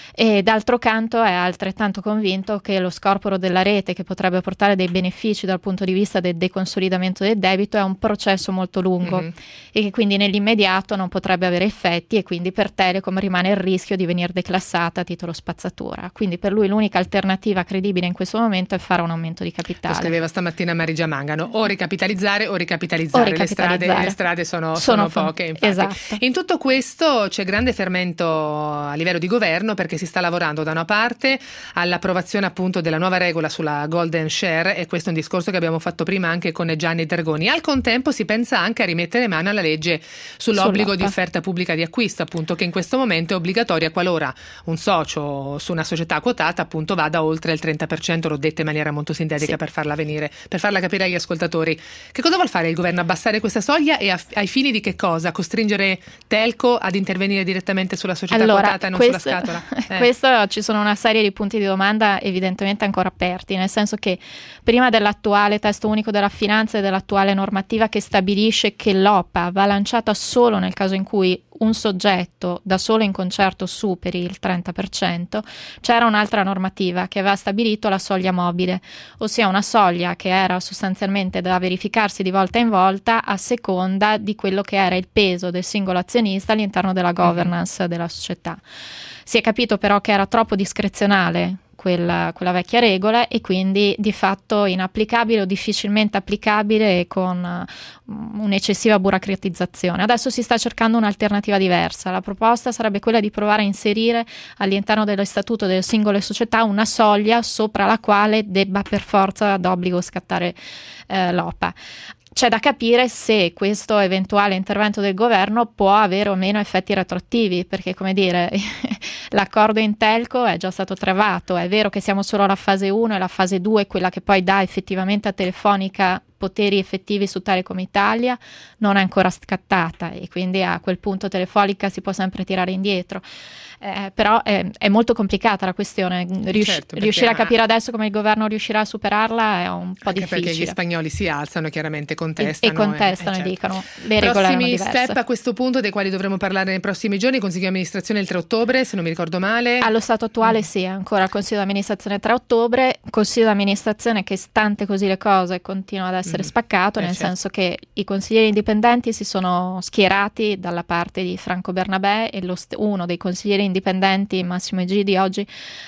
e d'altro canto è altrettanto convinto che lo scorporo della rete, che potrebbe portare dei benefici dal punto di vista del deconsolidamento del debito, è un processo molto lungo mm-hmm. e che quindi nell'immediato non potrebbe avere effetti, e quindi per Telecom rimane il rischio di venire declassata a titolo spazzatura. Quindi per lui l'unica alternativa credibile in questo momento è fare un aumento di capitale. Lo scriveva stamattina Marigia Mangano: o ricapitalizzare o ricapitalizzare, o ricapitalizzare. Le, strade, le strade sono, sono, sono poche, infatti. Esatto. In tutto questo c'è grande fermento a livello di governo, perché si sta lavorando da una parte all'approvazione appunto della nuova regola sulla golden share, e questo è un discorso che abbiamo fatto prima anche con Gianni Dragoni. Al contempo si pensa anche a rimettere mano alla legge sull'obbligo di offerta pubblica di acquisto, appunto, che in questo momento è obbligatoria qualora un socio su una società quotata appunto vada oltre il trenta per cento. L'ho detta in maniera molto sintetica sì. per farla venire, per farla capire agli ascoltatori. Che cosa vuol fare il governo? Abbassare questa soglia, e a, ai fini di che cosa? Costringere Telco ad intervenire direttamente sulla società allora, quotata e non questo, sulla scatola? Eh. Questo, ci sono una serie di punti di domanda evidentemente ancora aperti, nel senso che prima dell'attuale testo unico della finanza e dell'attuale normativa che stabilisce che l'O P A va lanciata solo nel caso in cui un soggetto da solo in concerto superi il trenta per cento, c'era un'altra normativa che aveva stabilito la soglia mobile, ossia una soglia che era sostanzialmente da verificarsi di volta in volta a seconda di quello che era il peso del singolo azionista all'interno della governance mm-hmm. della società. Si è capito però che era troppo discrezionale Quella, quella vecchia regola, e quindi di fatto inapplicabile o difficilmente applicabile, con uh, un'eccessiva burocratizzazione. Adesso si sta cercando un'alternativa diversa. La proposta sarebbe quella di provare a inserire all'interno dello statuto delle singole società una soglia sopra la quale debba per forza d'obbligo scattare eh, l'O P A. C'è da capire se questo eventuale intervento del governo può avere o meno effetti retroattivi, perché, come dire, l'accordo in Telco è già stato travato. È vero che siamo solo alla fase uno, e la fase due, quella che poi dà effettivamente a Telefonica poteri effettivi su Telecom Italia, non è ancora scattata, e quindi a quel punto Telefonica si può sempre tirare indietro. Eh, però è, è molto complicata la questione. Rius- certo, riuscire a capire adesso come il governo riuscirà a superarla è un po' difficile, perché gli spagnoli si alzano, chiaramente contestano e, e contestano e, e, e certo. dicono le regole erano diverse. Prossimi step a questo punto, dei quali dovremo parlare nei prossimi giorni: consiglio di amministrazione il tre ottobre, se non mi ricordo male. Allo stato attuale mm. sì, ancora il consiglio di amministrazione tre ottobre, consiglio di amministrazione che, stante così le cose, continua ad essere mm. spaccato, eh, nel certo. senso che i consiglieri indipendenti si sono schierati dalla parte di Franco Bernabè, e lo st- uno dei consiglieri indipendenti, Massimo Egidi, oggi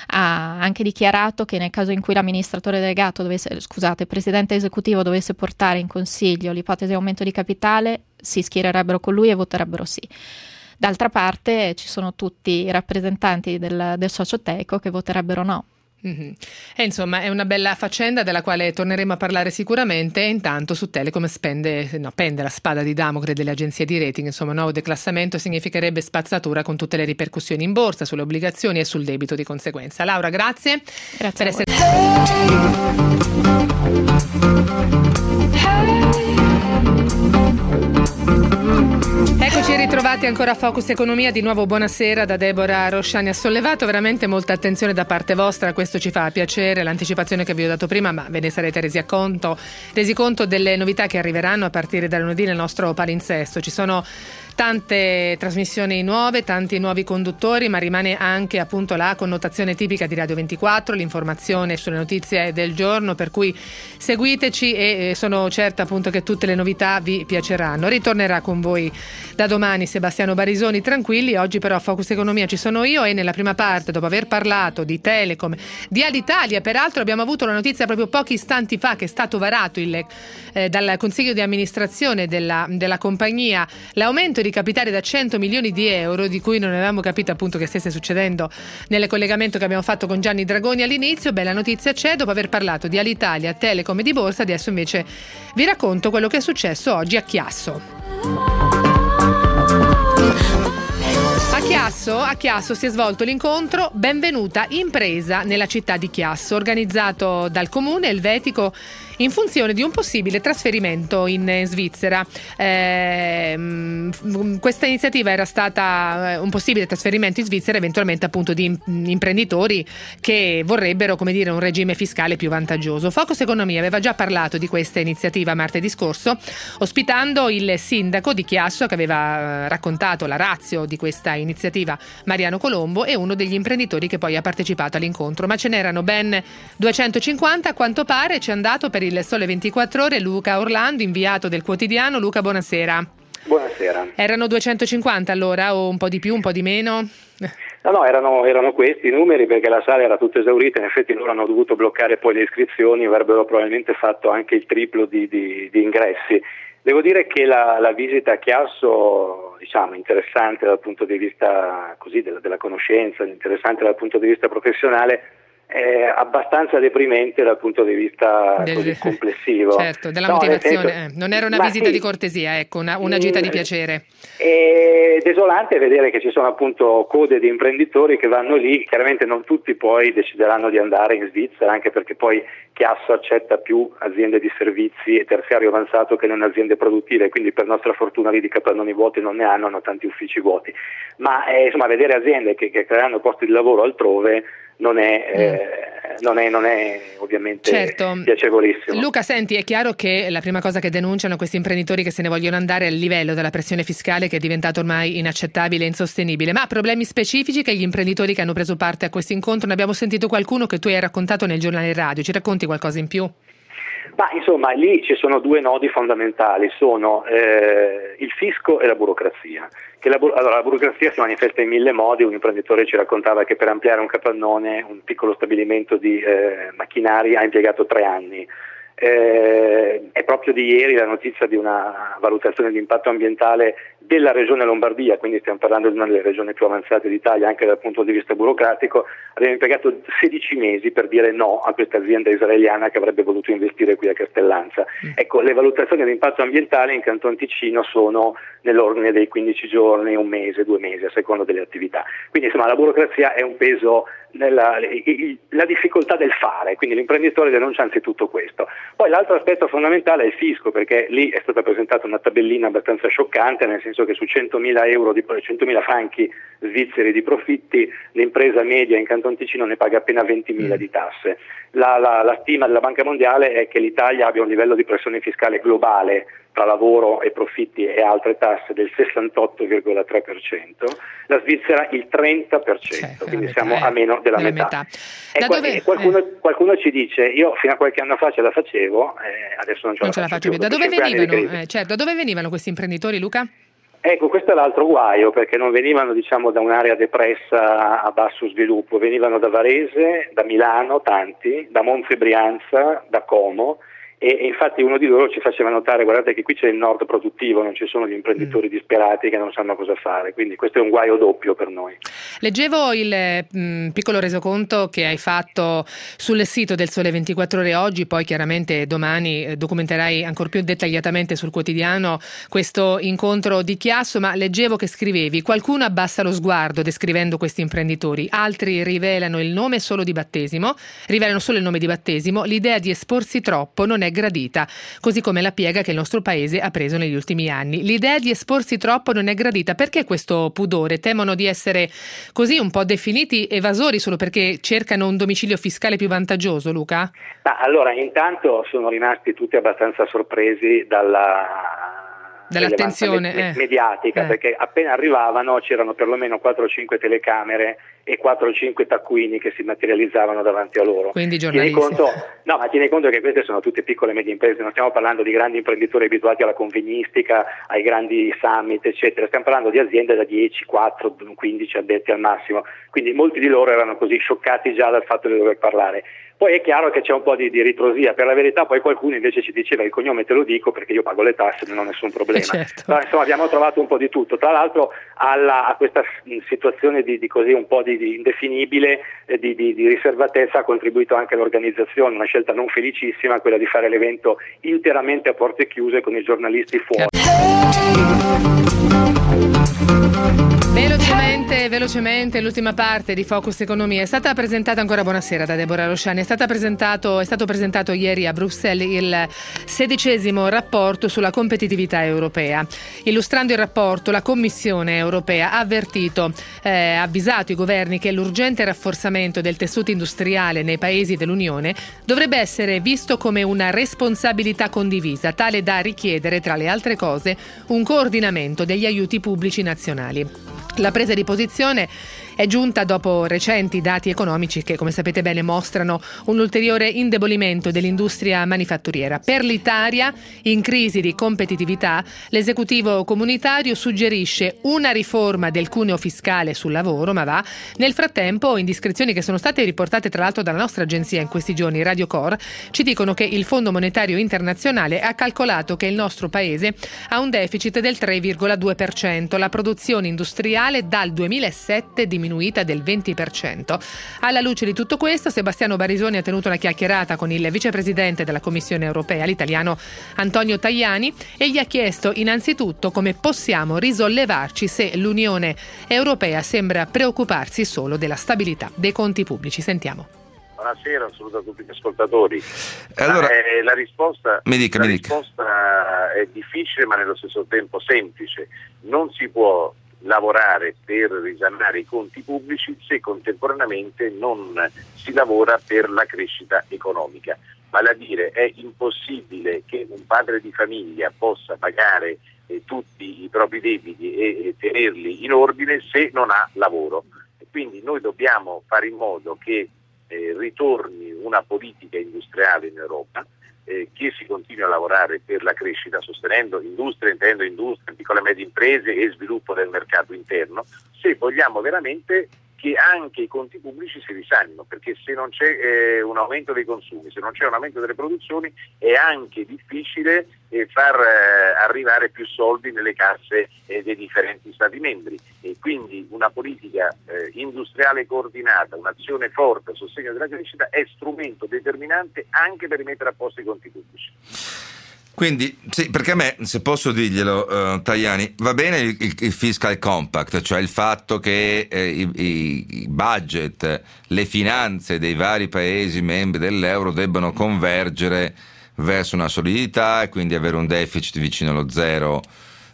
ha anche dichiarato che nel caso in cui l'amministratore delegato dovesse, scusate, il presidente esecutivo dovesse portare in consiglio l'ipotesi di aumento di capitale, si schiererebbero con lui e voterebbero sì. D'altra parte ci sono tutti i rappresentanti del, del socio Telco che voterebbero no. Mm-hmm. E insomma è una bella faccenda della quale torneremo a parlare sicuramente. Intanto su Telecom spende, no, pende la spada di Damocle delle agenzie di rating. Insomma, un nuovo declassamento significherebbe spazzatura, con tutte le ripercussioni in borsa, sulle obbligazioni e sul debito di conseguenza. Laura, grazie, grazie per essere stata. Eccoci ritrovati ancora a Focus Economia, di nuovo buonasera da Deborah Rosciani. Ha sollevato veramente molta attenzione da parte vostra, questo ci fa piacere, l'anticipazione che vi ho dato prima, ma ve ne sarete resi a conto, resi conto delle novità che arriveranno a partire da lunedì nel nostro palinsesto. Ci sono tante trasmissioni nuove, tanti nuovi conduttori, ma rimane anche appunto la connotazione tipica di Radio ventiquattro, l'informazione sulle notizie del giorno, per cui seguiteci e sono certa appunto che tutte le novità vi piaceranno. Ritornerà con voi da domani Sebastiano Barisoni, tranquilli. Oggi però a Focus Economia ci sono io e nella prima parte, dopo aver parlato di Telecom, di Alitalia, peraltro abbiamo avuto la notizia proprio pochi istanti fa che è stato varato il, eh, dal Consiglio di amministrazione della, della compagnia l'aumento di capitale da cento milioni di euro, di cui non avevamo capito appunto che stesse succedendo nel collegamento che abbiamo fatto con Gianni Dragoni all'inizio. Beh, la notizia c'è. Dopo aver parlato di Alitalia, Telecom e di Borsa, adesso invece vi racconto quello che è successo oggi a Chiasso. A Chiasso, a Chiasso si è svolto l'incontro Benvenuta Impresa nella città di Chiasso, organizzato dal Comune Elvetico in funzione di un possibile trasferimento in Svizzera. Eh, questa iniziativa era stata un possibile trasferimento in Svizzera eventualmente appunto di imprenditori che vorrebbero, come dire, un regime fiscale più vantaggioso. Focus Economia aveva già parlato di questa iniziativa martedì scorso, ospitando il sindaco di Chiasso che aveva raccontato la ratio di questa iniziativa, Mariano Colombo, e uno degli imprenditori che poi ha partecipato all'incontro. Ma ce n'erano ben duecentocinquanta a quanto pare. Ci è andato per il Sole ventiquattro Ore Luca Orlando, inviato del quotidiano. Luca, buonasera. Buonasera. Erano duecentocinquanta allora, o un po' di più, un po' di meno? No, no, erano, erano questi i numeri, perché la sala era tutta esaurita. In effetti loro hanno dovuto bloccare poi le iscrizioni, avrebbero probabilmente fatto anche il triplo di, di, di ingressi. Devo dire che la, la visita a Chiasso, diciamo, interessante dal punto di vista così della, della conoscenza, interessante dal punto di vista professionale, è abbastanza deprimente dal punto di vista Del, così complessivo. Certo, della no, motivazione. senso, eh, non era una visita sì, di cortesia, ecco, una, una gita di piacere. È desolante vedere che ci sono appunto code di imprenditori che vanno lì. Chiaramente non tutti poi decideranno di andare in Svizzera, anche perché poi Chiasso accetta più aziende di servizi e terziario avanzato che non aziende produttive, quindi per nostra fortuna lì di capannoni vuoti non ne hanno, hanno tanti uffici vuoti. Ma eh, insomma vedere aziende che, che creano posti di lavoro altrove non è, eh, non è, non è ovviamente certo. piacevolissimo. Luca, senti, è chiaro che la prima cosa che denunciano questi imprenditori che se ne vogliono andare è il livello della pressione fiscale, che è diventato ormai inaccettabile e insostenibile, ma problemi specifici che gli imprenditori che hanno preso parte a questo incontro, ne abbiamo sentito qualcuno che tu hai raccontato nel giornale radio, ci racconti qualcosa in più? Ma insomma lì ci sono due nodi fondamentali, sono eh, il fisco e la burocrazia. Che la, allora, la burocrazia si manifesta in mille modi. Un imprenditore ci raccontava che per ampliare un capannone, un piccolo stabilimento di eh, macchinari, ha impiegato tre anni. Eh, è proprio di ieri la notizia di una valutazione di impatto ambientale della regione Lombardia, quindi stiamo parlando di una delle regioni più avanzate d'Italia anche dal punto di vista burocratico. Abbiamo impiegato sedici mesi per dire no a questa azienda israeliana che avrebbe voluto investire qui a Castellanza. Mm. Ecco, le valutazioni di impatto ambientale in Canton Ticino sono nell'ordine dei quindici giorni, un mese, due mesi a seconda delle attività. Quindi insomma la burocrazia è un peso nella la difficoltà del fare, quindi l'imprenditore denuncia anzitutto questo. Poi l'altro aspetto fondamentale è il fisco, perché lì è stata presentata una tabellina abbastanza scioccante, nel senso che su centomila euro di centomila franchi svizzeri di profitti l'impresa media in Canton Ticino ne paga appena ventimila di tasse. La, la, la stima della Banca Mondiale è che l'Italia abbia un livello di pressione fiscale globale tra lavoro e profitti e altre tasse del sessantotto virgola tre per cento, la Svizzera il trenta per cento, cioè, quindi metà, siamo eh, a meno della, della metà. metà. E qua, dove, qualcuno, eh. qualcuno ci dice, io fino a qualche anno fa ce la facevo, eh, adesso non ce, non la, ce la faccio più. Da dove venivano, eh, certo, da dove venivano questi imprenditori, Luca? Ecco, questo è l'altro guaio, perché non venivano diciamo da un'area depressa a basso sviluppo, venivano da Varese, da Milano tanti, da Monza e Brianza, da Como, e, e infatti uno di loro ci faceva notare: guardate che qui c'è il nord produttivo, non ci sono gli imprenditori mm. disperati che non sanno cosa fare, quindi questo è un guaio doppio per noi. Leggevo il mh, piccolo resoconto che hai fatto sul sito del Sole ventiquattro Ore oggi, poi chiaramente domani eh, documenterai ancora più dettagliatamente sul quotidiano questo incontro di Chiasso, ma leggevo che scrivevi: qualcuno abbassa lo sguardo descrivendo questi imprenditori, altri rivelano il nome solo di battesimo, rivelano solo il nome di battesimo, l'idea di esporsi troppo non è gradita, così come la piega che il nostro paese ha preso negli ultimi anni. L'idea di esporsi troppo non è gradita. Perché questo pudore? Temono di essere così un po' definiti evasori solo perché cercano un domicilio fiscale più vantaggioso, Luca? Ma allora, intanto sono rimasti tutti abbastanza sorpresi dalla dall'attenzione me- eh. mediatica, eh. perché appena arrivavano c'erano perlomeno quattro o cinque telecamere e quattro o cinque taccuini che si materializzavano davanti a loro. Quindi tieni giornalisti. conto, no, ma tieni conto che queste sono tutte piccole e medie imprese, non stiamo parlando di grandi imprenditori abituati alla convegnistica, ai grandi summit, eccetera, stiamo parlando di aziende da dieci, quattro, quindici addetti al massimo, quindi molti di loro erano così scioccati già dal fatto di dover parlare. Poi è chiaro che c'è un po' di, di ritrosia, per la verità poi qualcuno invece ci diceva il cognome te lo dico perché io pago le tasse, non ho nessun problema. Certo. Però, insomma, abbiamo trovato un po' di tutto, tra l'altro alla, a questa situazione di, di così un po' di, di indefinibile eh, di, di, di riservatezza ha contribuito anche l'organizzazione, una scelta non felicissima, quella di fare l'evento interamente a porte chiuse con i giornalisti fuori. Velocemente, velocemente, l'ultima parte di Focus Economia è stata presentata, ancora buonasera da Deborah Rosciani, è, stata presentato, è stato presentato ieri a Bruxelles il sedicesimo rapporto sulla competitività europea. Illustrando il rapporto, la Commissione europea ha avvertito, eh, avvisato i governi che l'urgente rafforzamento del tessuto industriale nei paesi dell'Unione dovrebbe essere visto come una responsabilità condivisa, tale da richiedere, tra le altre cose, un coordinamento degli aiuti pubblici nazionali. La presa di posizione è giunta dopo recenti dati economici che, come sapete bene, mostrano un ulteriore indebolimento dell'industria manifatturiera. Per l'Italia, in crisi di competitività, l'esecutivo comunitario suggerisce una riforma del cuneo fiscale sul lavoro, ma va. Nel frattempo, indiscrezioni che sono state riportate tra l'altro dalla nostra agenzia in questi giorni, Radio Core, ci dicono che il Fondo Monetario Internazionale ha calcolato che il nostro paese ha un deficit del tre virgola due per cento. La produzione industriale dal duemilasette diminuita del venti per cento. Alla luce di tutto questo, Sebastiano Barisoni ha tenuto una chiacchierata con il vicepresidente della Commissione europea, l'italiano Antonio Tajani, e gli ha chiesto innanzitutto come possiamo risollevarci se l'Unione Europea sembra preoccuparsi solo della stabilità dei conti pubblici. Sentiamo. Buonasera, un saluto a tutti gli ascoltatori. Allora, eh, la risposta, mi dica, la mi risposta dica. è difficile ma nello stesso tempo semplice. Non si può lavorare per risanare i conti pubblici se contemporaneamente non si lavora per la crescita economica. Vale a dire, è impossibile che un padre di famiglia possa pagare eh, tutti i propri debiti e, e tenerli in ordine se non ha lavoro. E quindi noi dobbiamo fare in modo che eh, ritorni una politica industriale in Europa, Eh, che si continui a lavorare per la crescita sostenendo industria, intendo industria, piccole e medie imprese e sviluppo del mercato interno, se vogliamo veramente che anche i conti pubblici si risanino, perché se non c'è eh, un aumento dei consumi, se non c'è un aumento delle produzioni, è anche difficile eh, far eh, arrivare più soldi nelle casse eh, dei differenti Stati membri, e quindi una politica eh, industriale coordinata, un'azione forte a sostegno della crescita è strumento determinante anche per rimettere a posto i conti pubblici. Quindi, sì, perché a me, se posso dirglielo, uh, Tajani, va bene il, il, il fiscal compact, cioè il fatto che eh, i, i budget, le finanze dei vari paesi membri dell'euro debbano convergere verso una solidità e quindi avere un deficit vicino allo zero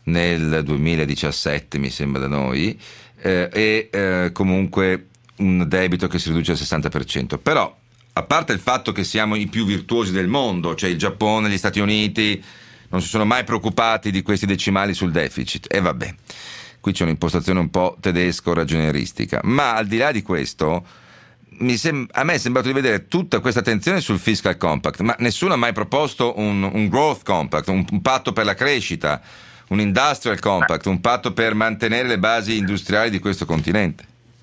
nel duemiladiciassette, mi sembra da noi, eh, e eh, comunque un debito che si riduce al sessanta per cento. Però, a parte il fatto che siamo i più virtuosi del mondo, cioè il Giappone, gli Stati Uniti non si sono mai preoccupati di questi decimali sul deficit, e vabbè, qui c'è un'impostazione un po' tedesco-ragionieristica, ma al di là di questo mi sem- a me è sembrato di vedere tutta questa attenzione sul fiscal compact, ma nessuno ha mai proposto un, un growth compact, un, un patto per la crescita, un industrial compact, un patto per mantenere le basi industriali di questo continente.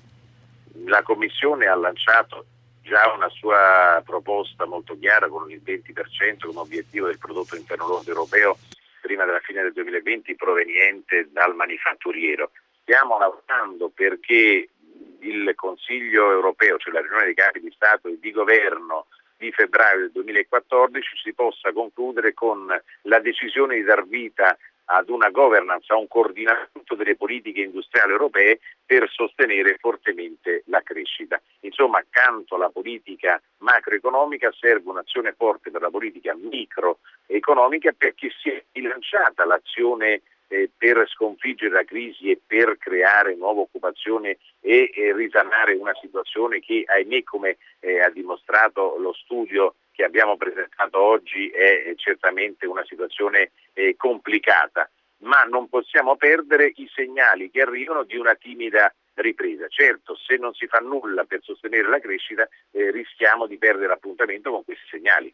La Commissione ha lanciato già una sua proposta molto chiara con il venti per cento come obiettivo del prodotto interno lordo europeo prima della fine del duemilaventi proveniente dal manifatturiero. Stiamo lavorando perché il Consiglio europeo, cioè la riunione dei capi di Stato e di Governo di febbraio del duemilaquattordici, si possa concludere con la decisione di dar vita ad una governance, a un coordinamento delle politiche industriali europee per sostenere fortemente la crescita. Insomma, accanto alla politica macroeconomica serve un'azione forte per la politica microeconomica, perché sia bilanciata l'azione eh, per sconfiggere la crisi e per creare nuova occupazione e, e risanare una situazione che, ahimè, come eh, ha dimostrato lo studio che abbiamo presentato oggi, è certamente una situazione eh, complicata, ma non possiamo perdere i segnali che arrivano di una timida ripresa. Certo, se non si fa nulla per sostenere la crescita, eh, rischiamo di perdere l'appuntamento con questi segnali.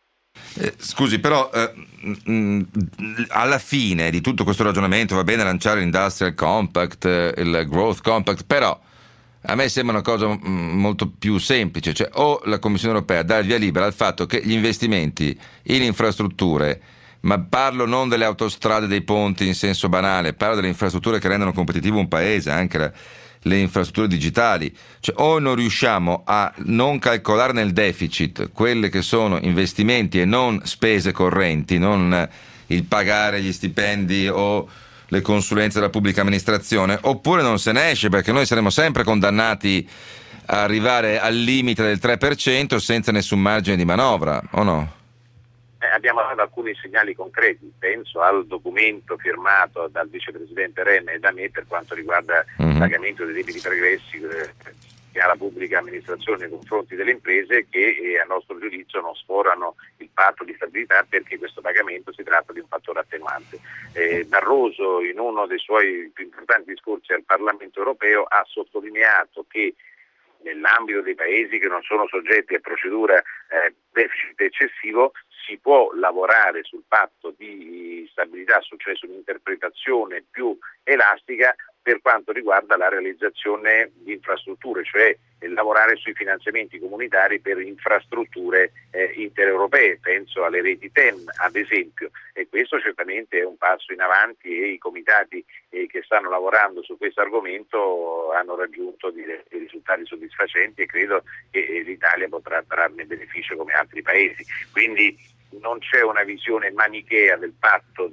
Eh, scusi, però eh, mh, alla fine di tutto questo ragionamento va bene lanciare l'Industrial Compact, eh, il Growth Compact, però a me sembra una cosa mh, molto più semplice, cioè o la Commissione europea dà il via libera al fatto che gli investimenti in infrastrutture, ma parlo non delle autostrade, dei ponti in senso banale, parlo delle infrastrutture che rendono competitivo un paese, anche la, le infrastrutture digitali, cioè o non riusciamo a non calcolare nel deficit quelle che sono investimenti e non spese correnti, non il pagare gli stipendi o le consulenze della pubblica amministrazione, oppure non se ne esce, perché noi saremo sempre condannati a arrivare al limite del tre per cento senza nessun margine di manovra, o no? Eh, abbiamo dato alcuni segnali concreti, penso al documento firmato dal vicepresidente Renzi e da me per quanto riguarda mm-hmm. il pagamento dei debiti pregressi eh, che ha la pubblica amministrazione nei confronti delle imprese, che eh, a nostro giudizio non sforano il patto di stabilità, perché questo pagamento si tratta di un fattore attenuante. Eh, Barroso, in uno dei suoi più importanti discorsi al Parlamento europeo, ha sottolineato che nell'ambito dei paesi che non sono soggetti a procedura eh, deficit eccessivo si può lavorare sul patto di stabilità, cioè sull'interpretazione più elastica per quanto riguarda la realizzazione di infrastrutture, cioè eh, lavorare sui finanziamenti comunitari per infrastrutture eh, intereuropee, penso alle reti T E N ad esempio, e questo certamente è un passo in avanti, e i comitati eh, che stanno lavorando su questo argomento hanno raggiunto dei, dei risultati soddisfacenti, e credo che eh, l'Italia potrà trarne beneficio come altri paesi. Quindi non c'è una visione manichea del patto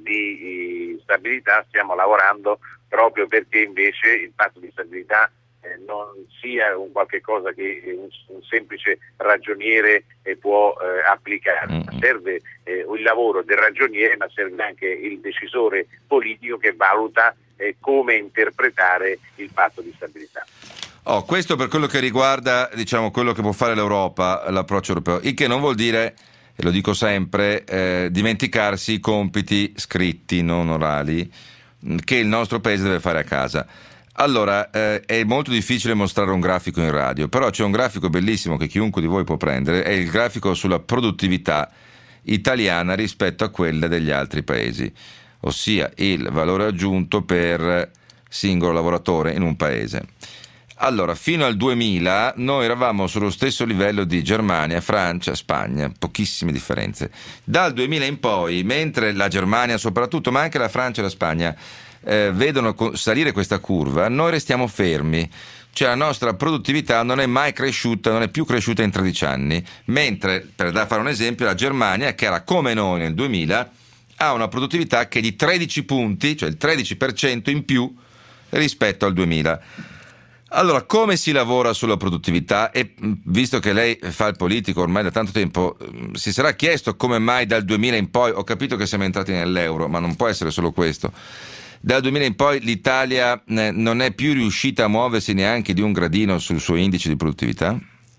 di stabilità, stiamo lavorando proprio perché invece il patto di stabilità eh, non sia un qualche cosa che un, un semplice ragioniere eh, può eh, applicare. Mm. Serve eh, il lavoro del ragioniere, ma serve anche il decisore politico che valuta eh, come interpretare il patto di stabilità. Oh, questo per quello che riguarda, diciamo, quello che può fare l'Europa, l'approccio europeo, il che non vuol dire, e lo dico sempre, eh, dimenticarsi i compiti scritti, non orali, che il nostro paese deve fare a casa. Allora, eh, è molto difficile mostrare un grafico in radio, però c'è un grafico bellissimo che chiunque di voi può prendere, è il grafico sulla produttività italiana rispetto a quella degli altri paesi, ossia il valore aggiunto per singolo lavoratore in un paese. Allora, fino al duemila noi eravamo sullo stesso livello di Germania, Francia, Spagna, pochissime differenze. Dal duemila in poi, mentre la Germania soprattutto, ma anche la Francia e la Spagna eh, vedono salire questa curva, noi restiamo fermi. Cioè la nostra produttività non è mai cresciuta, non è più cresciuta in tredici anni, mentre, per da fare un esempio, la Germania, che era come noi nel duemila, ha una produttività che è di tredici punti, cioè il tredici per cento in più rispetto al duemila. Allora, come si lavora sulla produttività? E visto che lei fa il politico ormai da tanto tempo, si sarà chiesto come mai dal duemila in poi, ho capito che siamo entrati nell'euro, ma non può essere solo questo, dal duemila in poi l'Italia eh, non è più riuscita a muoversi neanche di un gradino sul suo indice di produttività?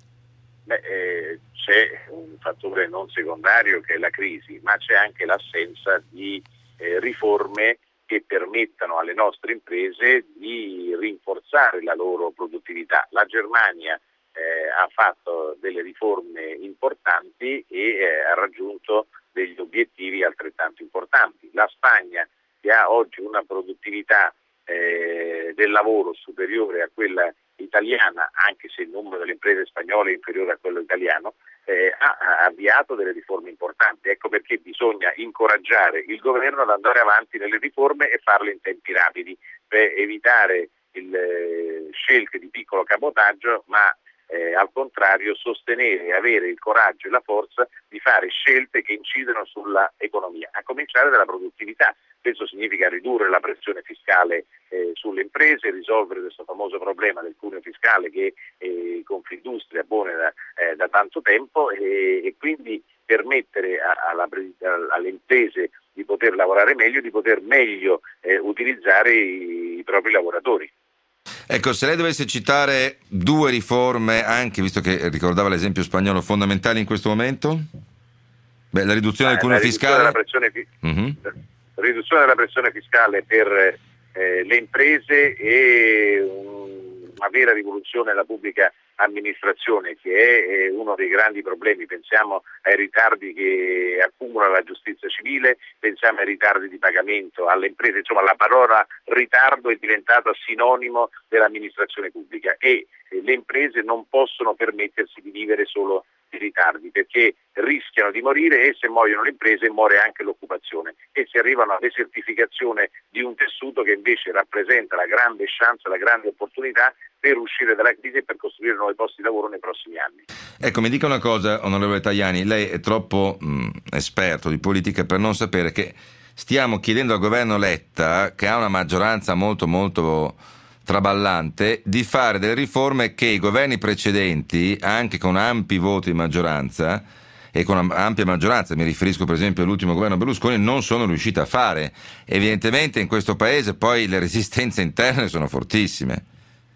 Beh, eh, c'è un fattore non secondario che è la crisi, ma c'è anche l'assenza di eh, riforme che permettano alle nostre imprese di rinforzare la loro produttività. La Germania eh, ha fatto delle riforme importanti e eh, ha raggiunto degli obiettivi altrettanto importanti. La Spagna, che ha oggi una produttività eh, del lavoro superiore a quella italiana, anche se il numero delle imprese spagnole è inferiore a quello italiano, eh, ha, ha avviato delle riforme importanti. Ecco perché bisogna incoraggiare il governo ad andare avanti nelle riforme e farle in tempi rapidi, per evitare il, eh, scelte di piccolo capo coraggio, ma Eh, al contrario sostenere e avere il coraggio e la forza di fare scelte che incidono sulla economia, a cominciare dalla produttività. Questo significa ridurre la pressione fiscale eh, sulle imprese, risolvere questo famoso problema del cuneo fiscale che eh, Confindustria pone da, eh, da tanto tempo e, e quindi permettere a, alla, alle imprese di poter lavorare meglio, di poter meglio eh, utilizzare i, i propri lavoratori. Ecco, se lei dovesse citare due riforme, anche visto che ricordava l'esempio spagnolo, fondamentali in questo momto? Beh, la riduzione del cuneo fiscale. Della pressione, fi- uh-huh. riduzione della pressione fiscale per eh, le imprese e un, una vera rivoluzione della pubblica amministrazione, che è eh, uno dei grandi problemi. Pensiamo ai ritardi che accumula la giustizia civile, pensiamo ai ritardi di pagamento alle imprese, insomma la parola ritardo è diventata sinonimo dell'amministrazione pubblica e eh, le imprese non possono permettersi di vivere solo di ritardi, perché rischiano di morire e se muoiono le imprese muore anche l'occupazione e si arriva a una desertificazione di un tessuto che invece rappresenta la grande chance, la grande opportunità per uscire dalla crisi e per costruire nuovi posti di lavoro nei prossimi anni. Ecco, mi dica una cosa, onorevole Tajani, lei è troppo mh, esperto di politica per non sapere che stiamo chiedendo al governo Letta, che ha una maggioranza molto molto traballante, di fare delle riforme che i governi precedenti, anche con ampi voti di maggioranza, e con ampia maggioranza, mi riferisco per esempio all'ultimo governo Berlusconi, non sono riusciti a fare. Evidentemente in questo paese poi le resistenze interne sono fortissime.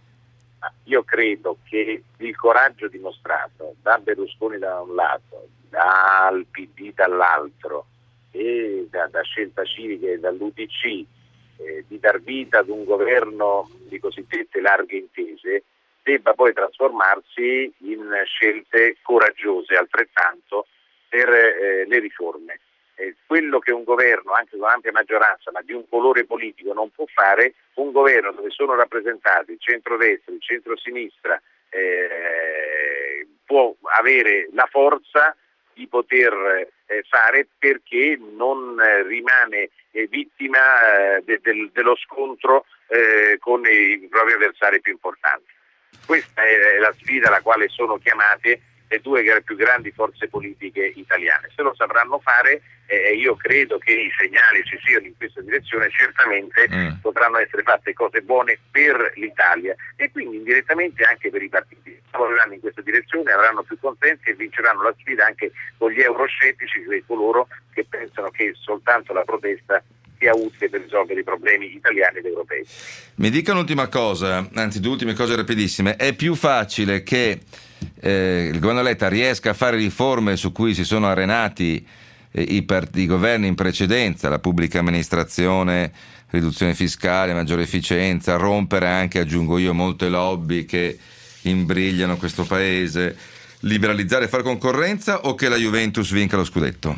Io credo che il coraggio dimostrato da Berlusconi da un lato, dal P D dall'altro e da, da Scelta Civica e dall'U D C eh, di dar vita ad un governo di cosiddette larghe intese debba poi trasformarsi in scelte coraggiose altrettanto per eh, le riforme. Eh, quello che un governo, anche con ampia maggioranza, ma di un colore politico non può fare, un governo dove sono rappresentati il centrodestra, il centrosinistra, eh, può avere la forza di poter eh, fare perché non eh, rimane eh, vittima eh, de- del- dello scontro eh, con i propri avversari più importanti. Questa è la sfida alla quale sono chiamate le due più grandi forze politiche italiane. Se lo sapranno fare, eh, io credo che i segnali ci siano in questa direzione, certamente mm. potranno essere fatte cose buone per l'Italia e quindi indirettamente anche per i partiti che lavoreranno in questa direzione, avranno più consensi e vinceranno la sfida anche con gli euroscettici, cioè coloro che pensano che soltanto la protesta sia utile per risolvere i problemi italiani ed europei. Mi dica un'ultima cosa, anzi due ultime cose rapidissime. È più facile che eh, il governo Letta riesca a fare riforme su cui si sono arenati eh, i, part- i governi in precedenza, la pubblica amministrazione, riduzione fiscale, maggiore efficienza, rompere anche, aggiungo io, molte lobby che imbrigliano questo paese, liberalizzare e fare concorrenza, o che la Juventus vinca lo scudetto?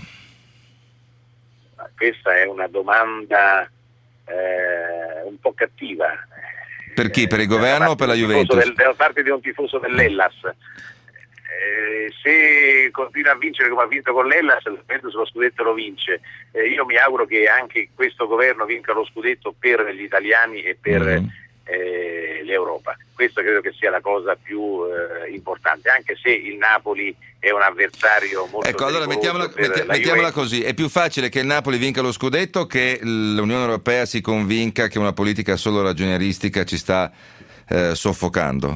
Questa è una domanda eh, un po' cattiva. Per chi? Per il governo o per la Juventus? Del, da parte di un tifoso dell'Hellas. Eh, se continua a vincere come ha vinto con l'Hellas, la Juventus lo scudetto lo vince. Eh, io mi auguro che anche questo governo vinca lo scudetto per gli italiani e per mm. eh, l'Europa. Questo credo che sia la cosa più eh, importante, anche se il Napoli è un avversario molto ecco, allora mettiamola, metti, mettiamola così: è più facile che il Napoli vinca lo scudetto che l'Unione Europea si convinca che una politica solo ragionieristica ci sta eh, soffocando?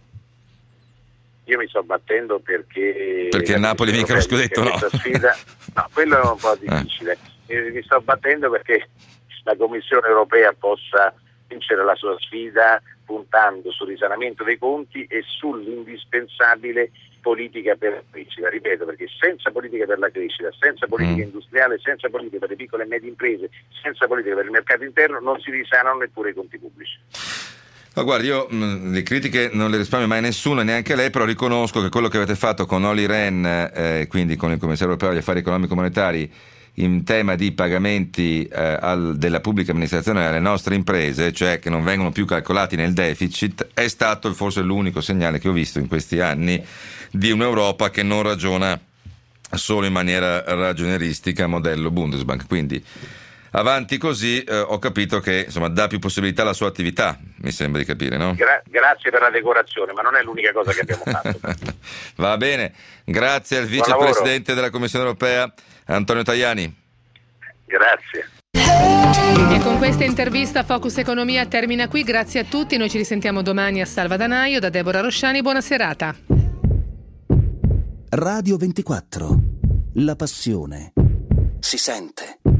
Io mi sto battendo perché perché il Napoli vinca lo scudetto, no? Sfida, no, quello è un po' difficile. Eh. Mi sto battendo perché la Commissione Europea possa vincere la sua sfida puntando sul risanamento dei conti e sull'indispensabile politica per la crescita. Ripeto, perché senza politica per la crescita, senza politica mm. industriale, senza politica per le piccole e medie imprese, senza politica per il mercato interno non si risanano neppure i conti pubblici. Ma guardi, io mh, le critiche non le risparmio mai a nessuno, neanche a lei, però riconosco che quello che avete fatto con Olli Rehn, eh, quindi con il commissario europeo agli affari economico-monetari, in tema di pagamenti eh, al, della pubblica amministrazione alle nostre imprese, cioè che non vengono più calcolati nel deficit, è stato forse l'unico segnale che ho visto in questi anni di un'Europa che non ragiona solo in maniera ragionieristica modello Bundesbank. Quindi avanti così eh, ho capito che insomma dà più possibilità alla sua attività, mi sembra di capire, no? Gra- grazie per la decorazione, ma non è l'unica cosa che abbiamo fatto. Va bene, grazie al vicepresidente della Commissione europea Antonio Tajani. Grazie. E con questa intervista Focus Economia termina qui, grazie a tutti, noi ci risentiamo domani a Salva Danaio. Da Deborah Rosciani, buona serata. Radio ventiquattro, la passione si sente.